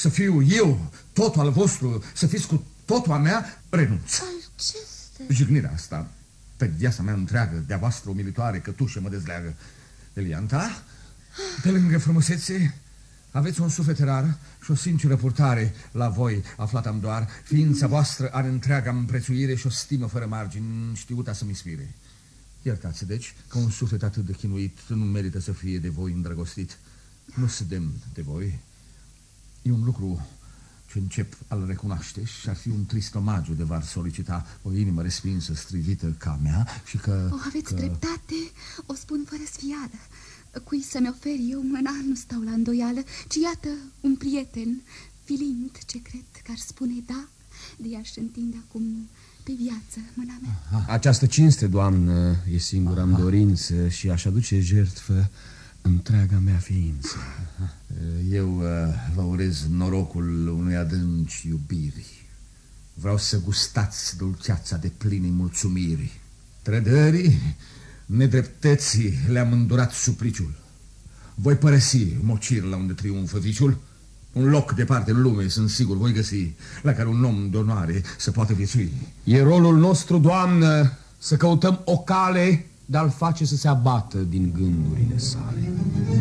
să fiu eu totul al vostru, să fiți cu totul a mea, renunț. Alceste. Jignirea asta, pe viața mea întreagă, de-a voastră umilitoare cătușă mă dezleagă. Elianta, pe lângă frumusețe, aveți un suflet rar și o sinceră purtare. La voi aflat am doar ființa voastră are întreaga împrețuire și o stimă fără margini, știuta să-mi inspire. Iertați, deci, că un suflet atât de chinuit nu merită să fie de voi îndrăgostit. Nu se demn de voi. E un lucru ce încep al recunoaște și ar fi un trist omagiu de v-ar solicita o inimă respinsă, strivită ca mea și că... Aveți dreptate, o spun fără sfială. Cui să-mi ofer eu mâna nu stau la îndoială, ci iată un prieten, Filind, ce cred că ar spune da, de ea își întinde acum pe viață mâna mea. Această cinste, doamnă, e singura-mi dorință și aș aduce jertfă întreaga mea ființă. Eu vă urez norocul unei adânci iubiri. Vreau să gustați dulceața de plinei mulțumiri. Trădării, nedreptății le-am îndurat supliciul. Voi părăsi mocirla unde triumfă viciul. Un loc departe în lume, sunt sigur, voi găsi, la care un om de onoare să poată viețui. E rolul nostru, doamnă, să căutăm o cale de-al face să se abată din gândurile sale.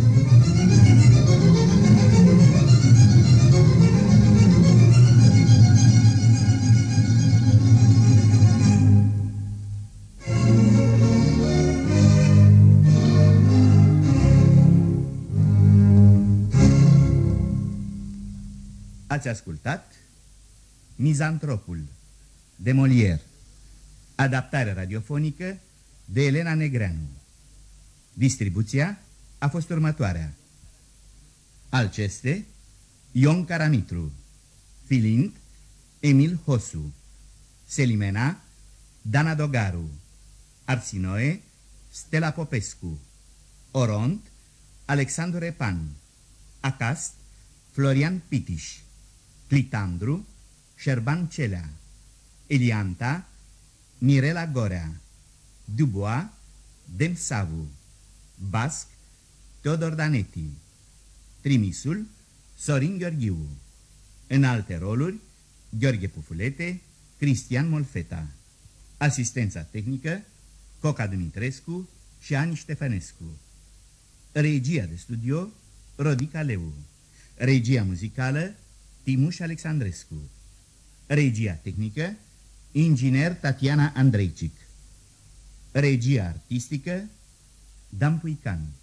Ați ascultat Mizantropul de Molière, adaptare radiofonică de Elena Negreanu. Distribuția a fost următoarea: Alceste, Ion Caramitru; Filind, Emil Hosu; Selimena, Dana Dogaru; Arsinoe, Stella Popescu; Oront, Alexandru Repan; Acast, Florian Pitiș; Clitandru, Șerban Celea; Elianta, Mirela Gorea; Dubois, Demsavu; Basc, Teodor Daneti; Trimisul, Sorin Gheorghiu. În alte roluri, Gheorghe Pufulete, Cristian Molfeta. Asistența tehnică, Coca Dumitrescu și Ani Ștefănescu. Regia de studio, Rodica Leu. Regia muzicală, Timuș Alexandrescu. Regia tehnică, inginer Tatiana Andreicic. Regia artistică, Dan Puican.